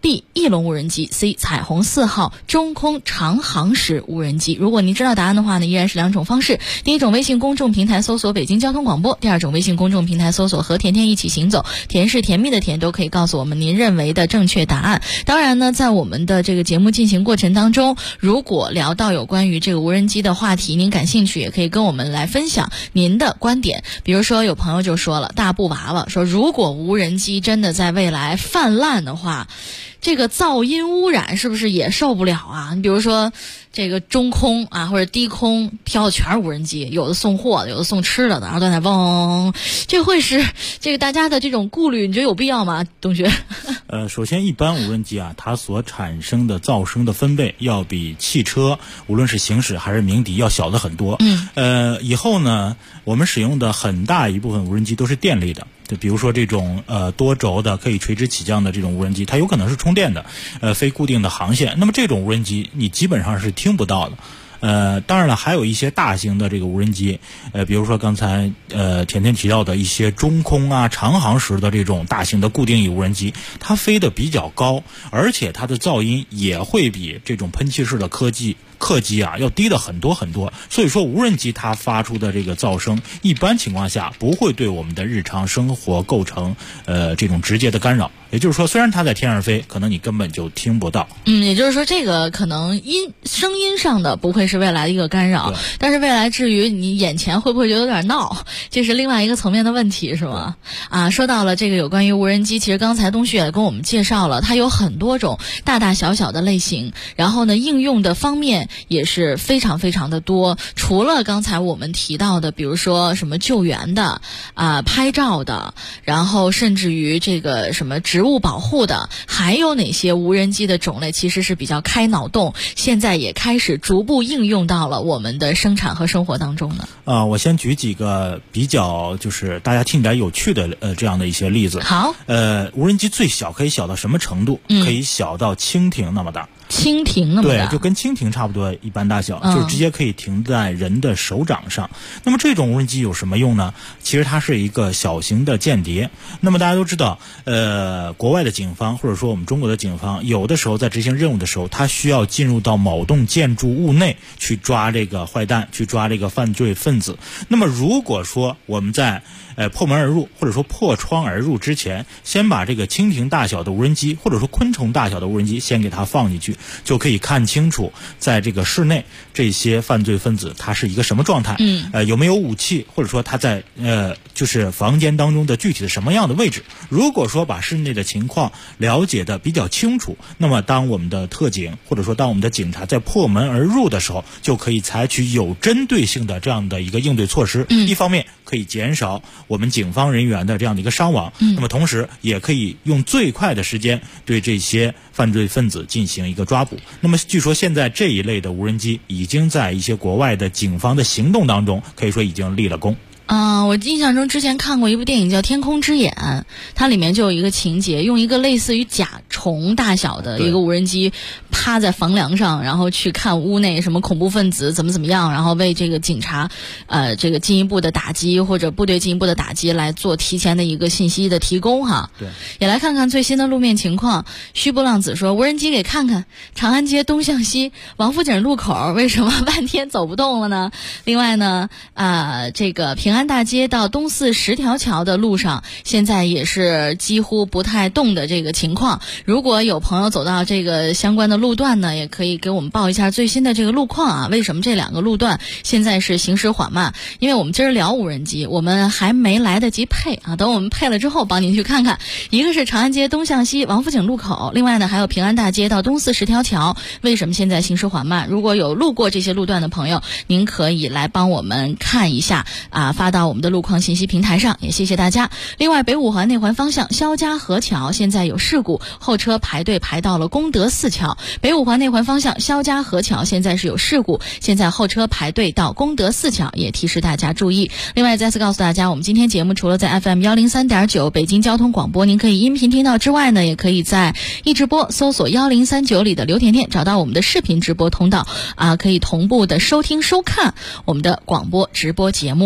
B 翼龙无人机 C 彩虹4号中空长航时无人机。如果您知道答案的话呢，依然是2种方式。第一种，微信公众平台搜索北京交通广播；第二种，微信公众平台搜索和甜甜一起行走，甜是甜蜜的甜，都可以告诉我们您认为的正确答案。当然呢，在我们的这个节目进行过程当中，如果聊到有关于这个无人机的话题您感兴趣，也可以跟我们来分享您的观点。比如说有朋友就说了，大布娃娃说，如果无人机真的在未来泛滥的话，这个噪音污染是不是也受不了啊？你比如说这个中空啊或者低空飘的全是无人机，有的送货的，有的送吃的，然后在那嗡，这会是这个大家的这种顾虑，你觉得有必要吗，同学？ 首先一般无人机啊，它所产生的噪声的分贝要比汽车无论是行驶还是鸣笛要小的很多。以后呢，我们使用的很大一部分无人机都是电力的。就比如说这种多轴的可以垂直起降的这种无人机，它有可能是充电的，非固定的航线。那么这种无人机你基本上是听不到的。当然了，还有一些大型的这个无人机，比如说刚才甜甜提到的一些中空啊、长航时的这种大型的固定翼无人机，它飞得比较高，而且它的噪音也会比这种喷气式的客机啊要低的很多很多。所以说无人机它发出的这个噪声，一般情况下不会对我们的日常生活构成这种直接的干扰。也就是说，虽然它在天上飞，可能你根本就听不到。 也就是说，这个可能声音上的不会是未来的一个干扰，但是未来至于你眼前会不会觉得有点闹，这是另外一个层面的问题，是吗？说到了这个有关于无人机，其实刚才东旭也跟我们介绍了，它有很多种大大小小的类型，然后呢，应用的方面也是非常非常的多。除了刚才我们提到的，比如说什么救援的拍照的，然后甚至于这个什么植物保护的，还有哪些无人机的种类其实是比较开脑洞，现在也开始逐步应用到了我们的生产和生活当中呢？ 我先举几个比较就是大家听起来有趣的这样的一些例子。 好， 无人机最小可以小到什么程度？可以小到蜻蜓那么大。 蜻蜓那么大？ 对，就跟蜻蜓差不多一般大小，就是直接可以停在人的手掌上。那么这种无人机有什么用呢？其实它是一个小型的间谍。那么大家都知道，国外的警方或者说我们中国的警方，有的时候在执行任务的时候，它需要进入到某栋建筑物内去抓这个坏蛋，去抓这个犯罪分子。那么如果说我们在破门而入或者说破窗而入之前，先把这个蜻蜓大小的无人机或者说昆虫大小的无人机先给它放进去，就可以看清楚在这个室内这些犯罪分子他是一个什么状态，有没有武器，或者说他在就是房间当中的具体的什么样的位置。如果说把室内的情况了解的比较清楚，那么当我们的特警或者说当我们的警察在破门而入的时候，就可以采取有针对性的这样的一个应对措施。一方面可以减少我们警方人员的这样的一个伤亡，那么同时也可以用最快的时间对这些犯罪分子进行一个抓捕。那么据说现在这一类的无人机已经在一些国外的警方的行动当中，可以说已经立了功。 我印象中之前看过一部电影叫《天空之眼》，它里面就有一个情节，用一个类似于甲虫大小的一个无人机趴在房梁上，然后去看屋内什么恐怖分子怎么样，然后为这个警察这个进一步的打击或者部队进一步的打击来做提前的一个信息的提供哈。 对， 也来看看最新的路面情况。虚波浪子说，无人机给看看长安街东向西王府井路口为什么半天走不动了呢？另外呢这个平安大街到东四10条桥的路上现在也是几乎不太动的这个情况。如果有朋友走到这个相关的路段呢，也可以给我们报一下最新的这个路况啊。为什么这两个路段现在是行驶缓慢？因为我们今儿聊无人机，我们还没来得及配啊，等我们配了之后帮您去看看。一个是长安街东向西王府井路口，另外呢还有平安大街到东四10条桥，为什么现在行驶缓慢？如果有路过这些路段的朋友，您可以来帮我们看一下发到我们的路况信息平台上，也谢谢大家。另外北五环内环方向肖家河桥现在有事故，后车排队排到了功德4桥。北五环内环方向肖家河桥现在是有事故，现在后车排队到功德4桥，也提示大家注意。另外再次告诉大家，我们今天节目除了在 FM 103.9北京交通广播您可以音频听到之外呢，也可以在一直播搜索1039里的刘甜甜，找到我们的视频直播通道可以同步的收听收看我们的广播直播节目。刚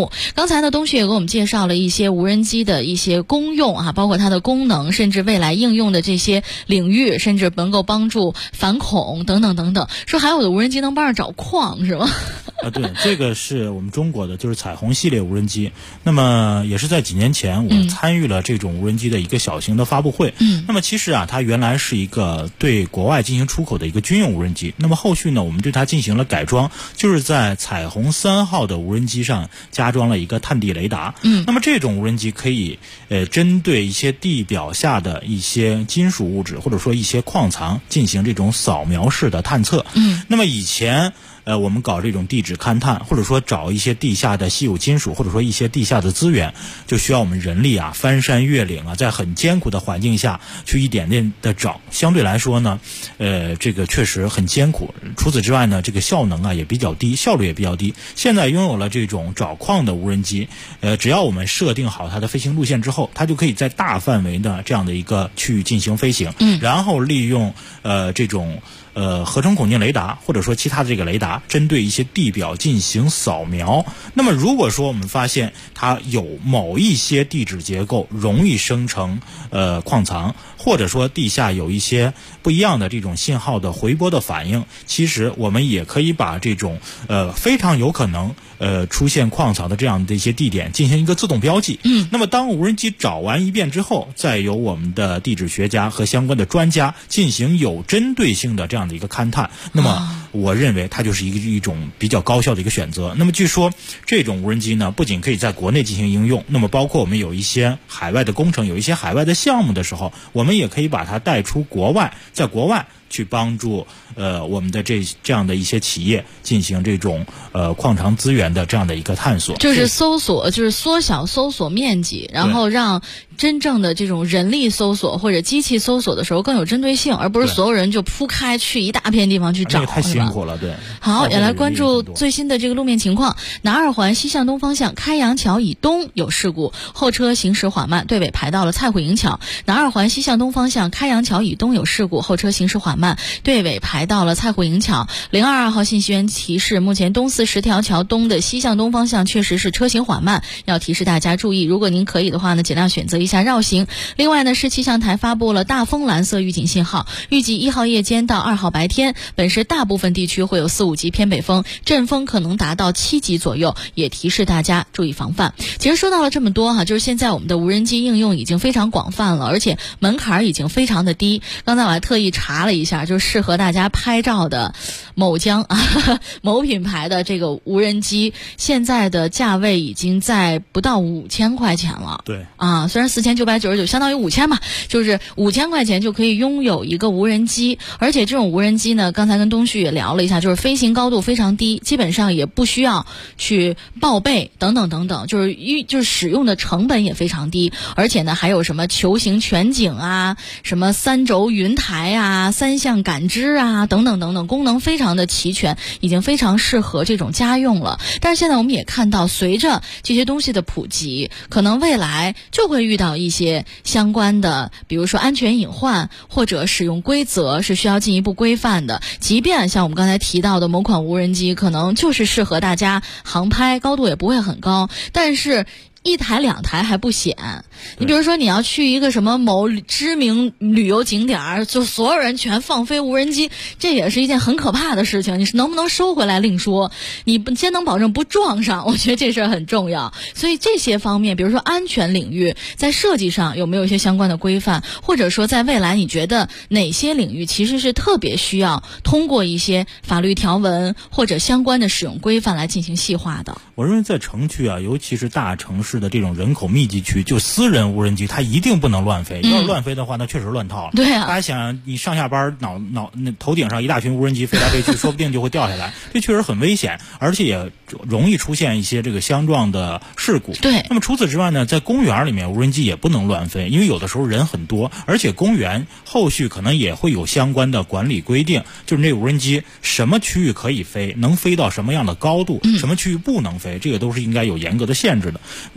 刚才呢，东旭也给我们介绍了一些无人机的一些功用啊，包括它的功能，甚至未来应用的这些领域，甚至能够帮助反恐等等等等。说还有的无人机能帮着找矿是吗？ 对，这个是我们中国的，就是彩虹系列无人机。那么也是在几年前，我参与了这种无人机的一个小型的发布会。那么其实啊，它原来是一个对国外进行出口的一个军用无人机。那么后续呢，我们对它进行了改装，就是在彩虹3号的无人机上加装了一个探地雷达。那么这种无人机可以针对一些地表下的一些金属物质或者说一些矿藏进行这种扫描式的探测。那么以前我们搞这种地质勘探，或者说找一些地下的稀有金属，或者说一些地下的资源，就需要我们人力啊翻山越岭啊，在很艰苦的环境下去一点点的找。相对来说呢，这个确实很艰苦。除此之外呢，这个效能啊也比较低，效率也比较低。现在拥有了这种找矿的无人机，只要我们设定好它的飞行路线之后，它就可以在大范围的这样的一个区域进行飞行。然后利用这种合成孔径雷达或者说其他的这个雷达，针对一些地表进行扫描。那么如果说我们发现它有某一些地质结构容易生成矿藏，或者说地下有一些不一样的这种信号的回波的反应，其实我们也可以把这种非常有可能出现矿藏的这样的一些地点进行一个自动标记。那么当无人机找完一遍之后，再由我们的地质学家和相关的专家进行有针对性的这样的一个勘探。那么我认为它就是一种比较高效的一个选择。那么据说这种无人机呢，不仅可以在国内进行应用，那么包括我们有一些海外的工程，有一些海外的项目的时候，我们也可以把它带出国外，在国外去帮助我们的这样的一些企业进行这种矿藏资源的这样的一个探索， 就是搜索，就是缩小搜索面积，然后让真正的这种人力搜索或者机器搜索的时候更有针对性，而不是所有人就铺开去一大片地方去找， 太辛苦了。对， 好，也来关注最新的这个路面情况。南二环西向东方向开阳桥以东有事故，后车行驶缓慢，队尾排到了蔡慧营桥。南二环西向东方向开阳桥以东有事故，后车行驶缓慢，队尾排到了蔡慧营桥。022号信息源提示，目前东四十条桥东的西向东方向确实是车行缓慢，要提示大家注意，如果您可以的话呢，尽量选择一下绕行。另外呢，市气象台发布了大风蓝色预警信号，预计1号夜间到2号白天，本市大部分地区会有4、5级偏北风，阵风可能达到7级左右，也提示大家注意防范。其实说到了这么多哈，就是现在我们的无人机应用已经非常广泛了，而且门槛已经非常的低。刚才我还特意查了一下，就是适合大家拍照的某品牌的这个无人机，现在的价位已经在不到5000块钱了。 对啊，虽然4999相当于5000嘛，就是5000块钱就可以拥有一个无人机。而且这种无人机呢，刚才跟东旭也聊了一下，就是飞行高度非常低，基本上也不需要去报备等等等等，就是使用的成本也非常低。而且呢，还有什么球形全景啊，什么3轴云台啊，3项感知啊等等等等，功能非常的齐全，已经非常适合这种家用了。但是现在我们也看到，随着这些东西的普及，可能未来就会遇到一些相关的，比如说安全隐患或者使用规则是需要进一步规范的。即便像我们刚才提到的某款无人机，可能就是适合大家航拍，高度也不会很高，但是1台2台还不显。你比如说你要去一个什么某知名旅游景点，就所有人全放飞无人机，这也是一件很可怕的事情。你是能不能收回来另说，你先能保证不撞上，我觉得这事很重要。所以这些方面，比如说安全领域，在设计上有没有一些相关的规范，或者说在未来你觉得哪些领域其实是特别需要通过一些法律条文或者相关的使用规范来进行细化的？ 我认为在城区啊，尤其是大城市的这种人口密集区，就私人无人机它一定不能乱飞。要是乱飞的话，那确实乱套了。 对啊， 大家想，你上下班头顶上一大群无人机飞来飞去，说不定就会掉下来，这确实很危险，而且也容易出现一些这个相撞的事故。 对。 那么除此之外呢，在公园里面无人机也不能乱飞，因为有的时候人很多，而且公园后续可能也会有相关的管理规定，就是那无人机什么区域可以飞，能飞到什么样的高度，什么区域不能飞，这个都是应该有严格的限制的。那么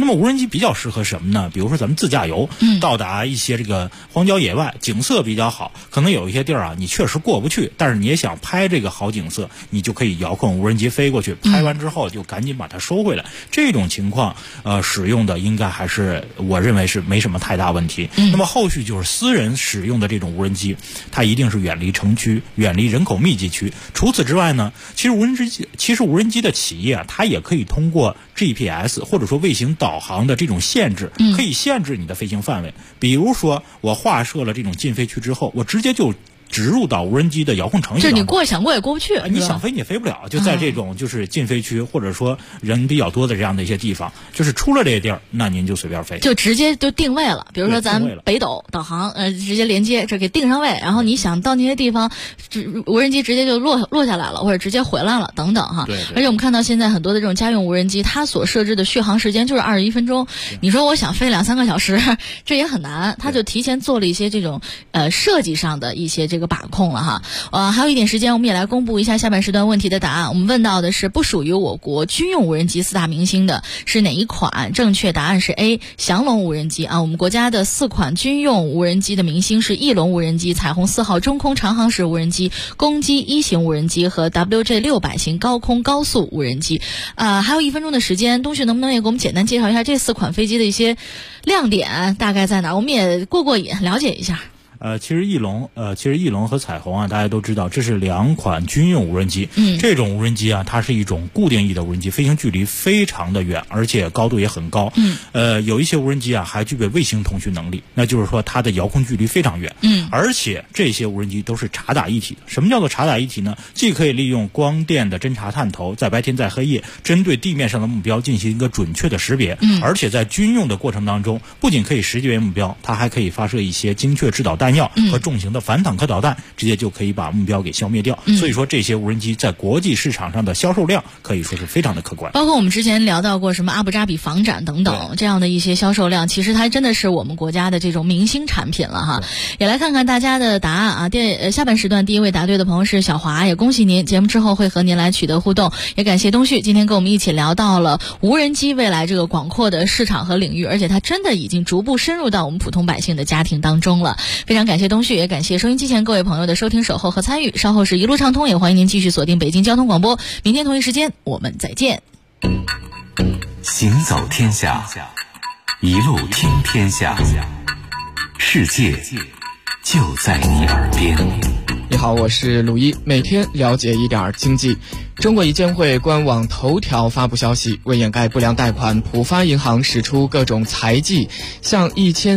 么无人机比较适合什么呢？比如说咱们自驾游，到达一些这个荒郊野外，景色比较好，可能有一些地儿啊你确实过不去，但是你也想拍这个好景色，你就可以遥控无人机飞过去，拍完之后就赶紧把它收回来。这种情况使用的应该还是我认为是没什么太大问题。那么后续就是私人使用的这种无人机，它一定是远离城区，远离人口密集区。除此之外呢，其实无人机的企业啊，它也可以通过 GPS 或者说卫星导航的这种限制，可以限制你的飞行范围。比如说我划设了这种禁飞区之后，我直接就植入到无人机的遥控程序上， 就你想过也过不去， 你想飞你也飞不了，就在这种就是禁飞区或者说人比较多的这样的一些地方，就是出了这些地儿，那您就随便飞， 就直接就定位了。比如说咱北斗导航，直接连接，这给定上位，然后你想到那些地方，无人机直接就落下来了，或者直接回来了，等等哈。 对。 而且我们看到现在很多的这种家用无人机，它所设置的续航时间就是21分钟。你说我想飞2-3个小时，这也很难，它就提前做了一些这种设计上的一些这个把控了哈。还有一点时间，我们也来公布一下下半时段问题的答案。我们问到的是不属于我国军用无人机4大明星的是哪一款？正确答案是 A 降龙无人机啊。我们国家的4款军用无人机的明星是翼龙无人机、彩虹4号中空长航时无人机、攻击1型无人机和 WJ600型高空高速无人机。还有1分钟的时间，东旭能不能也给我们简单介绍一下这4款飞机的一些亮点大概在哪？我们也过瘾，了解一下。 其实翼龙和彩虹啊，大家都知道这是2款军用无人机。这种无人机啊，它是一种固定翼的无人机，飞行距离非常的远，而且高度也很高。有一些无人机啊还具备卫星通讯能力，那就是说它的遥控距离非常远。而且这些无人机都是察打一体的。什么叫做察打一体呢？既可以利用光电的侦察探头，在白天在黑夜针对地面上的目标进行一个准确的识别。而且在军用的过程当中，不仅可以识别目标，它还可以发射一些精确制导弹药和重型的反坦克导弹，直接就可以把目标给消灭掉。所以说这些无人机在国际市场上的销售量可以说是非常的可观。 包括我们之前聊到过什么阿布扎比防展等等这样的一些销售量，其实它真的是我们国家的这种明星产品了哈。也来看看大家的答案啊。下半时段第一位答对的朋友是小华，也恭喜您，节目之后会和您来取得互动。也感谢东旭今天跟我们一起聊到了无人机未来这个广阔的市场和领域，而且它真的已经逐步深入到我们普通百姓的家庭当中了。非常感谢东旭，也感谢收音机前各位朋友的收听、守候和参与。稍后是一路畅通，也欢迎您继续锁定北京交通广播。明天同一时间我们再见。 行走天下，一路听天下，世界就在你耳边。 你好，我是鲁一，每天了解一点经济。中国银监会官网头条发布消息，为掩盖不良贷款，浦发银行使出各种财技，向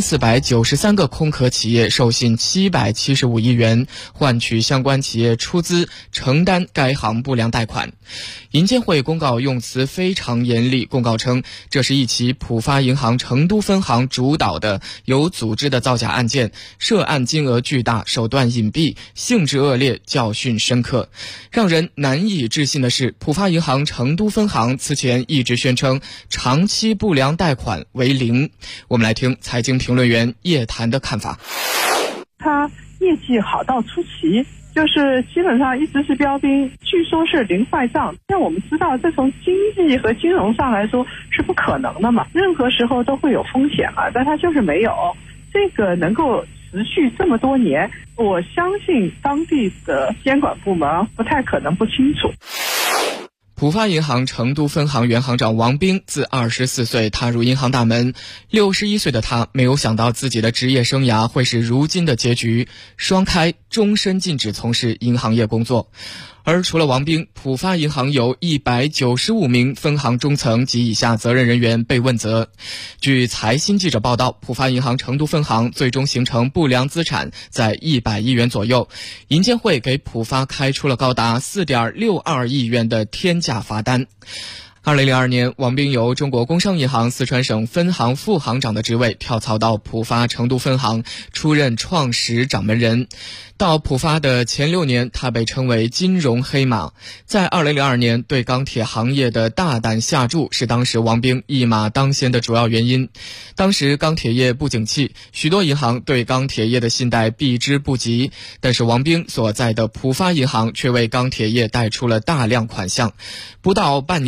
1493个空壳企业授信775亿元，换取相关企业出资承担该行不良贷款。银监会公告用词非常严厉，公告称这是一起浦发银行成都分行主导的有组织的造假案件，涉案金额巨大，手段隐蔽，性质恶劣，教训深刻。让人难以置信的是，浦发银行成都分行此前一直宣称长期不良贷款为0。我们来听财经评论员叶檀的看法。 它业绩好到出奇，就是基本上一直是标兵，据说是零坏账。但我们知道，这从经济和金融上来说是不可能的嘛，任何时候都会有风险嘛，但它就是没有。这个能够持续这么多年，我相信当地的监管部门不太可能不清楚。 浦发银行成都分行原行长王斌自24岁踏入银行大门，61岁的他没有想到自己的职业生涯会是如今的结局，双开，终身禁止从事银行业工作。而除了王斌，浦发银行有195名分行中层及以下责任人员被问责。据财新记者报道，浦发银行成都分行最终形成不良资产在100亿元左右，银监会给浦发开出了高达4.62亿元的天价罚单。2002年，王斌由中国工商银行四川省分行副行长的职位跳槽到浦发成都分行，出任创始掌门人。到浦发的前6年，他被称为金融黑马。在2002年对钢铁行业的大胆下注是当时王斌一马当先的主要原因。当时钢铁业不景气，许多银行对钢铁业的信贷避之不及，但是王斌所在的浦发银行却为钢铁业贷出了大量款项。不到半年的时间，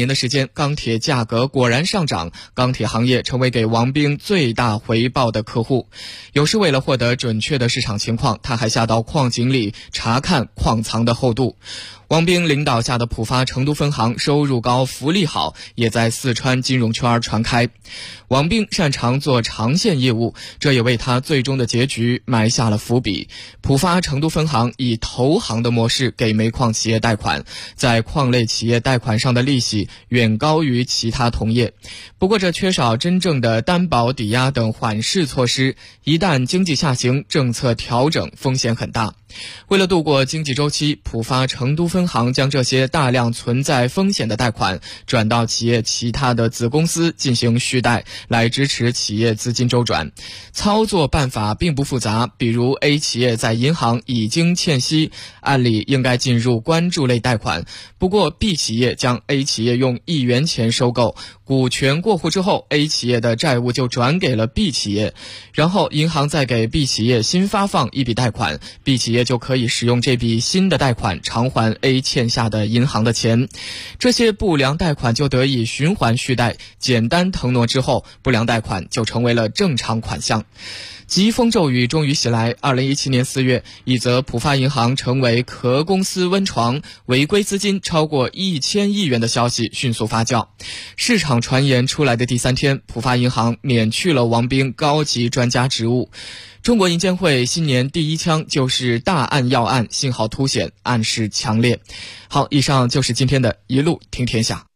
天，钢铁价格果然上涨，钢铁行业成为给王兵最大回报的客户。有时为了获得准确的市场情况，他还下到矿井里查看矿藏的厚度。王兵领导下的浦发成都分行收入高、福利好，也在四川金融圈传开。王兵擅长做长线业务，这也为他最终的结局埋下了伏笔。浦发成都分行以投行的模式给煤矿企业贷款，在矿类企业贷款上的利息远高于其他同业。不过这缺少真正的担保抵押等缓释措施，一旦经济下行，政策调整风险很大。为了度过经济周期，浦发成都分行将这些大量存在风险的贷款转到企业其他的子公司进行续贷，来支持企业资金周转。操作办法并不复杂，比如 A 企业在银行已经欠息，按理应该进入关注类贷款，不过 B 企业将 A 企业用1元钱收购，股权过户之后 A 企业的债务就转给了 B 企业，然后银行再给 B 企业新发放一笔贷款， B 企业就可以使用这笔新的贷款偿还 A 欠下的银行的钱。这些不良贷款就得以循环续贷，简单腾挪之后，不良贷款就成为了正常款项。疾风骤雨终于袭来。2017年4月，一则浦发银行成为壳公司温床，违规资金超过1000亿元的消息迅速发酵。市场传言出来的第3天，浦发银行免去了王兵高级专家职务。中国银监会新年第一枪就是大案要案，信号凸显，暗示强烈。好，以上就是今天的一路听天下。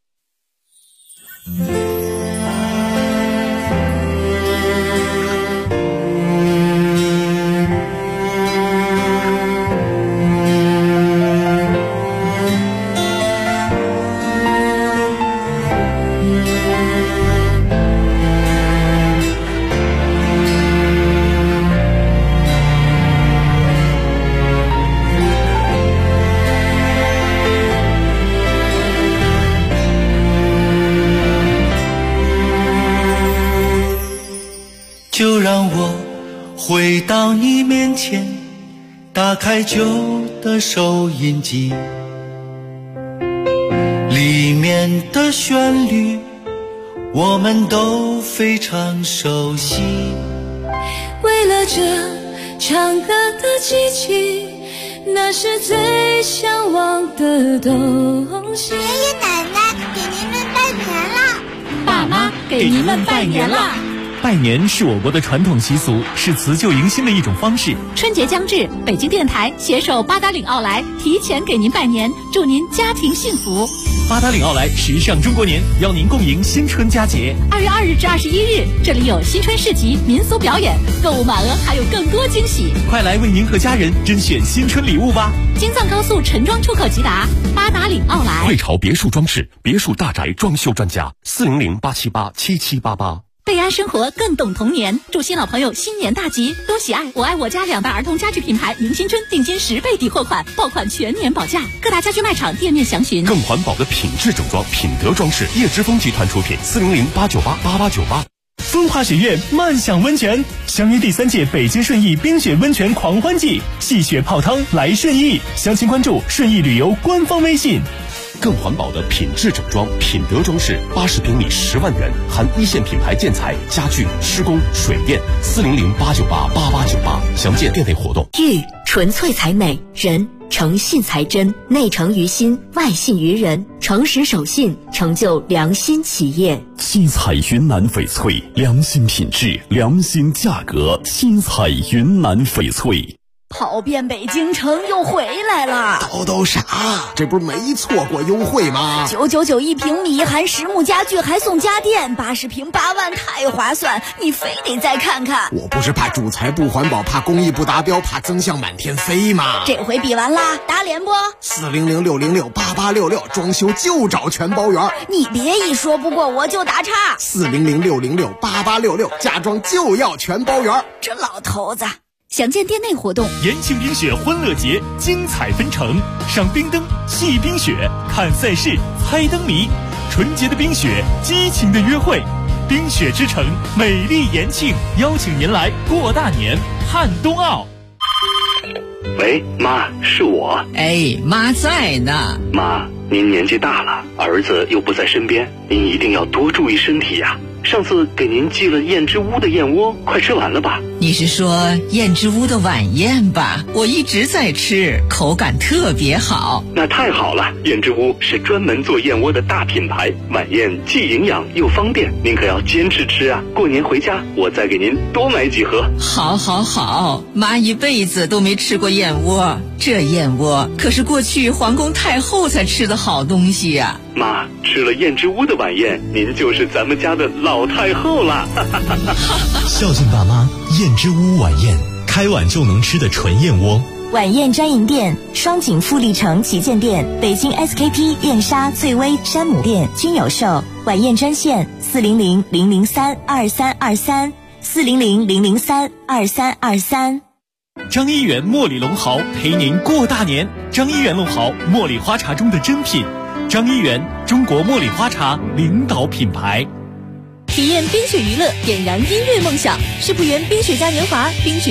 就让我回到你面前，打开旧的收音机，里面的旋律我们都非常熟悉。 为了这唱歌的机器，那是最向往的东西。 爷爷奶奶给您们拜年了， 爸妈给您们拜年了。 拜年是我国的传统习俗，是辞旧迎新的一种方式。 春节将至，北京电台携手八达岭奥莱提前给您拜年，祝您家庭幸福。 八达岭奥莱时尚中国年，邀您共迎新春佳节。 2月2日至21日，这里有新春市集、民俗表演，购物满额还有更多惊喜。 快来为您和家人甄选新春礼物吧！ 京藏高速陈庄出口直达，八达岭奥莱。 汇潮别墅装饰，别墅大宅装修专家，400-878-7788。 贝安生活更懂童年，祝新老朋友新年大吉，多喜爱我爱我家2大儿童家具品牌，迎新春定金10倍抵货款，爆款全年保价，各大家居卖场店面详询。 更环保的品质整装，品德装饰，叶之峰集团出品，400-898-8898。 风华雪苑漫享温泉，相约第3届北京顺义冰雪温泉狂欢季，戏雪泡汤来顺义，详情关注顺义旅游官方微信。 更环保的品质整装，品德装饰，80平米10万元，含1线品牌建材、家具、施工、水电，400-898-8898，详见店内活动。 玉纯粹才美，人诚信才真，内诚于心，外信于人，诚实守信，成就良心企业。 七彩云南翡翠，良心品质，良心价格，七彩云南翡翠。 跑遍北京城又回来了， 都啥？这不是没错过优惠吗 ？999一平米，含实木家具还送家电，80平8万，太划算！你非得再看看。 我不是怕主材不环保，怕工艺不达标，怕增项满天飞吗？ 这回比完啦，打脸不 ？400-606-8866，装修就找全包圆。 你别一说不过我就打岔。 400-606-8866，家装就要全包圆。 这老头子。 详见店内活动。 延庆冰雪欢乐节精彩纷呈，赏冰灯、戏冰雪、看赛事、猜灯谜，纯洁的冰雪，激情的约会。冰雪之城，美丽延庆，邀请您来过大年，看冬奥。 喂，妈，是我。 哎，妈在呢。 妈， 您年纪大了，儿子又不在身边，您一定要多注意身体呀。上次给您寄了燕之屋的燕窝，快吃完了吧？ 你是说燕之屋的晚宴吧？我一直在吃，口感特别好。 那太好了，燕之屋是专门做燕窝的大品牌，晚宴既营养又方便，您可要坚持吃啊！过年回家，我再给您多买几盒。 好，妈一辈子都没吃过燕窝，这燕窝可是过去皇宫太后才吃的好东西呀。 妈，吃了燕之屋的晚宴，您就是咱们家的老太后了。 孝敬爸妈，燕之屋晚宴，开碗就能吃的纯燕窝。 晚宴专营店：双井富力城旗舰店、北京 SKP 燕莎、翠微、山姆店均有售。晚宴专线：400-003-2323，400-003-2323。 张一元茉莉龙豪陪您过大年。张一元龙豪，茉莉花茶中的珍品。张一元，中国茉莉花茶领导品牌。 体验冰雪娱乐，点燃音乐梦想。世博园冰雪嘉年华，冰雪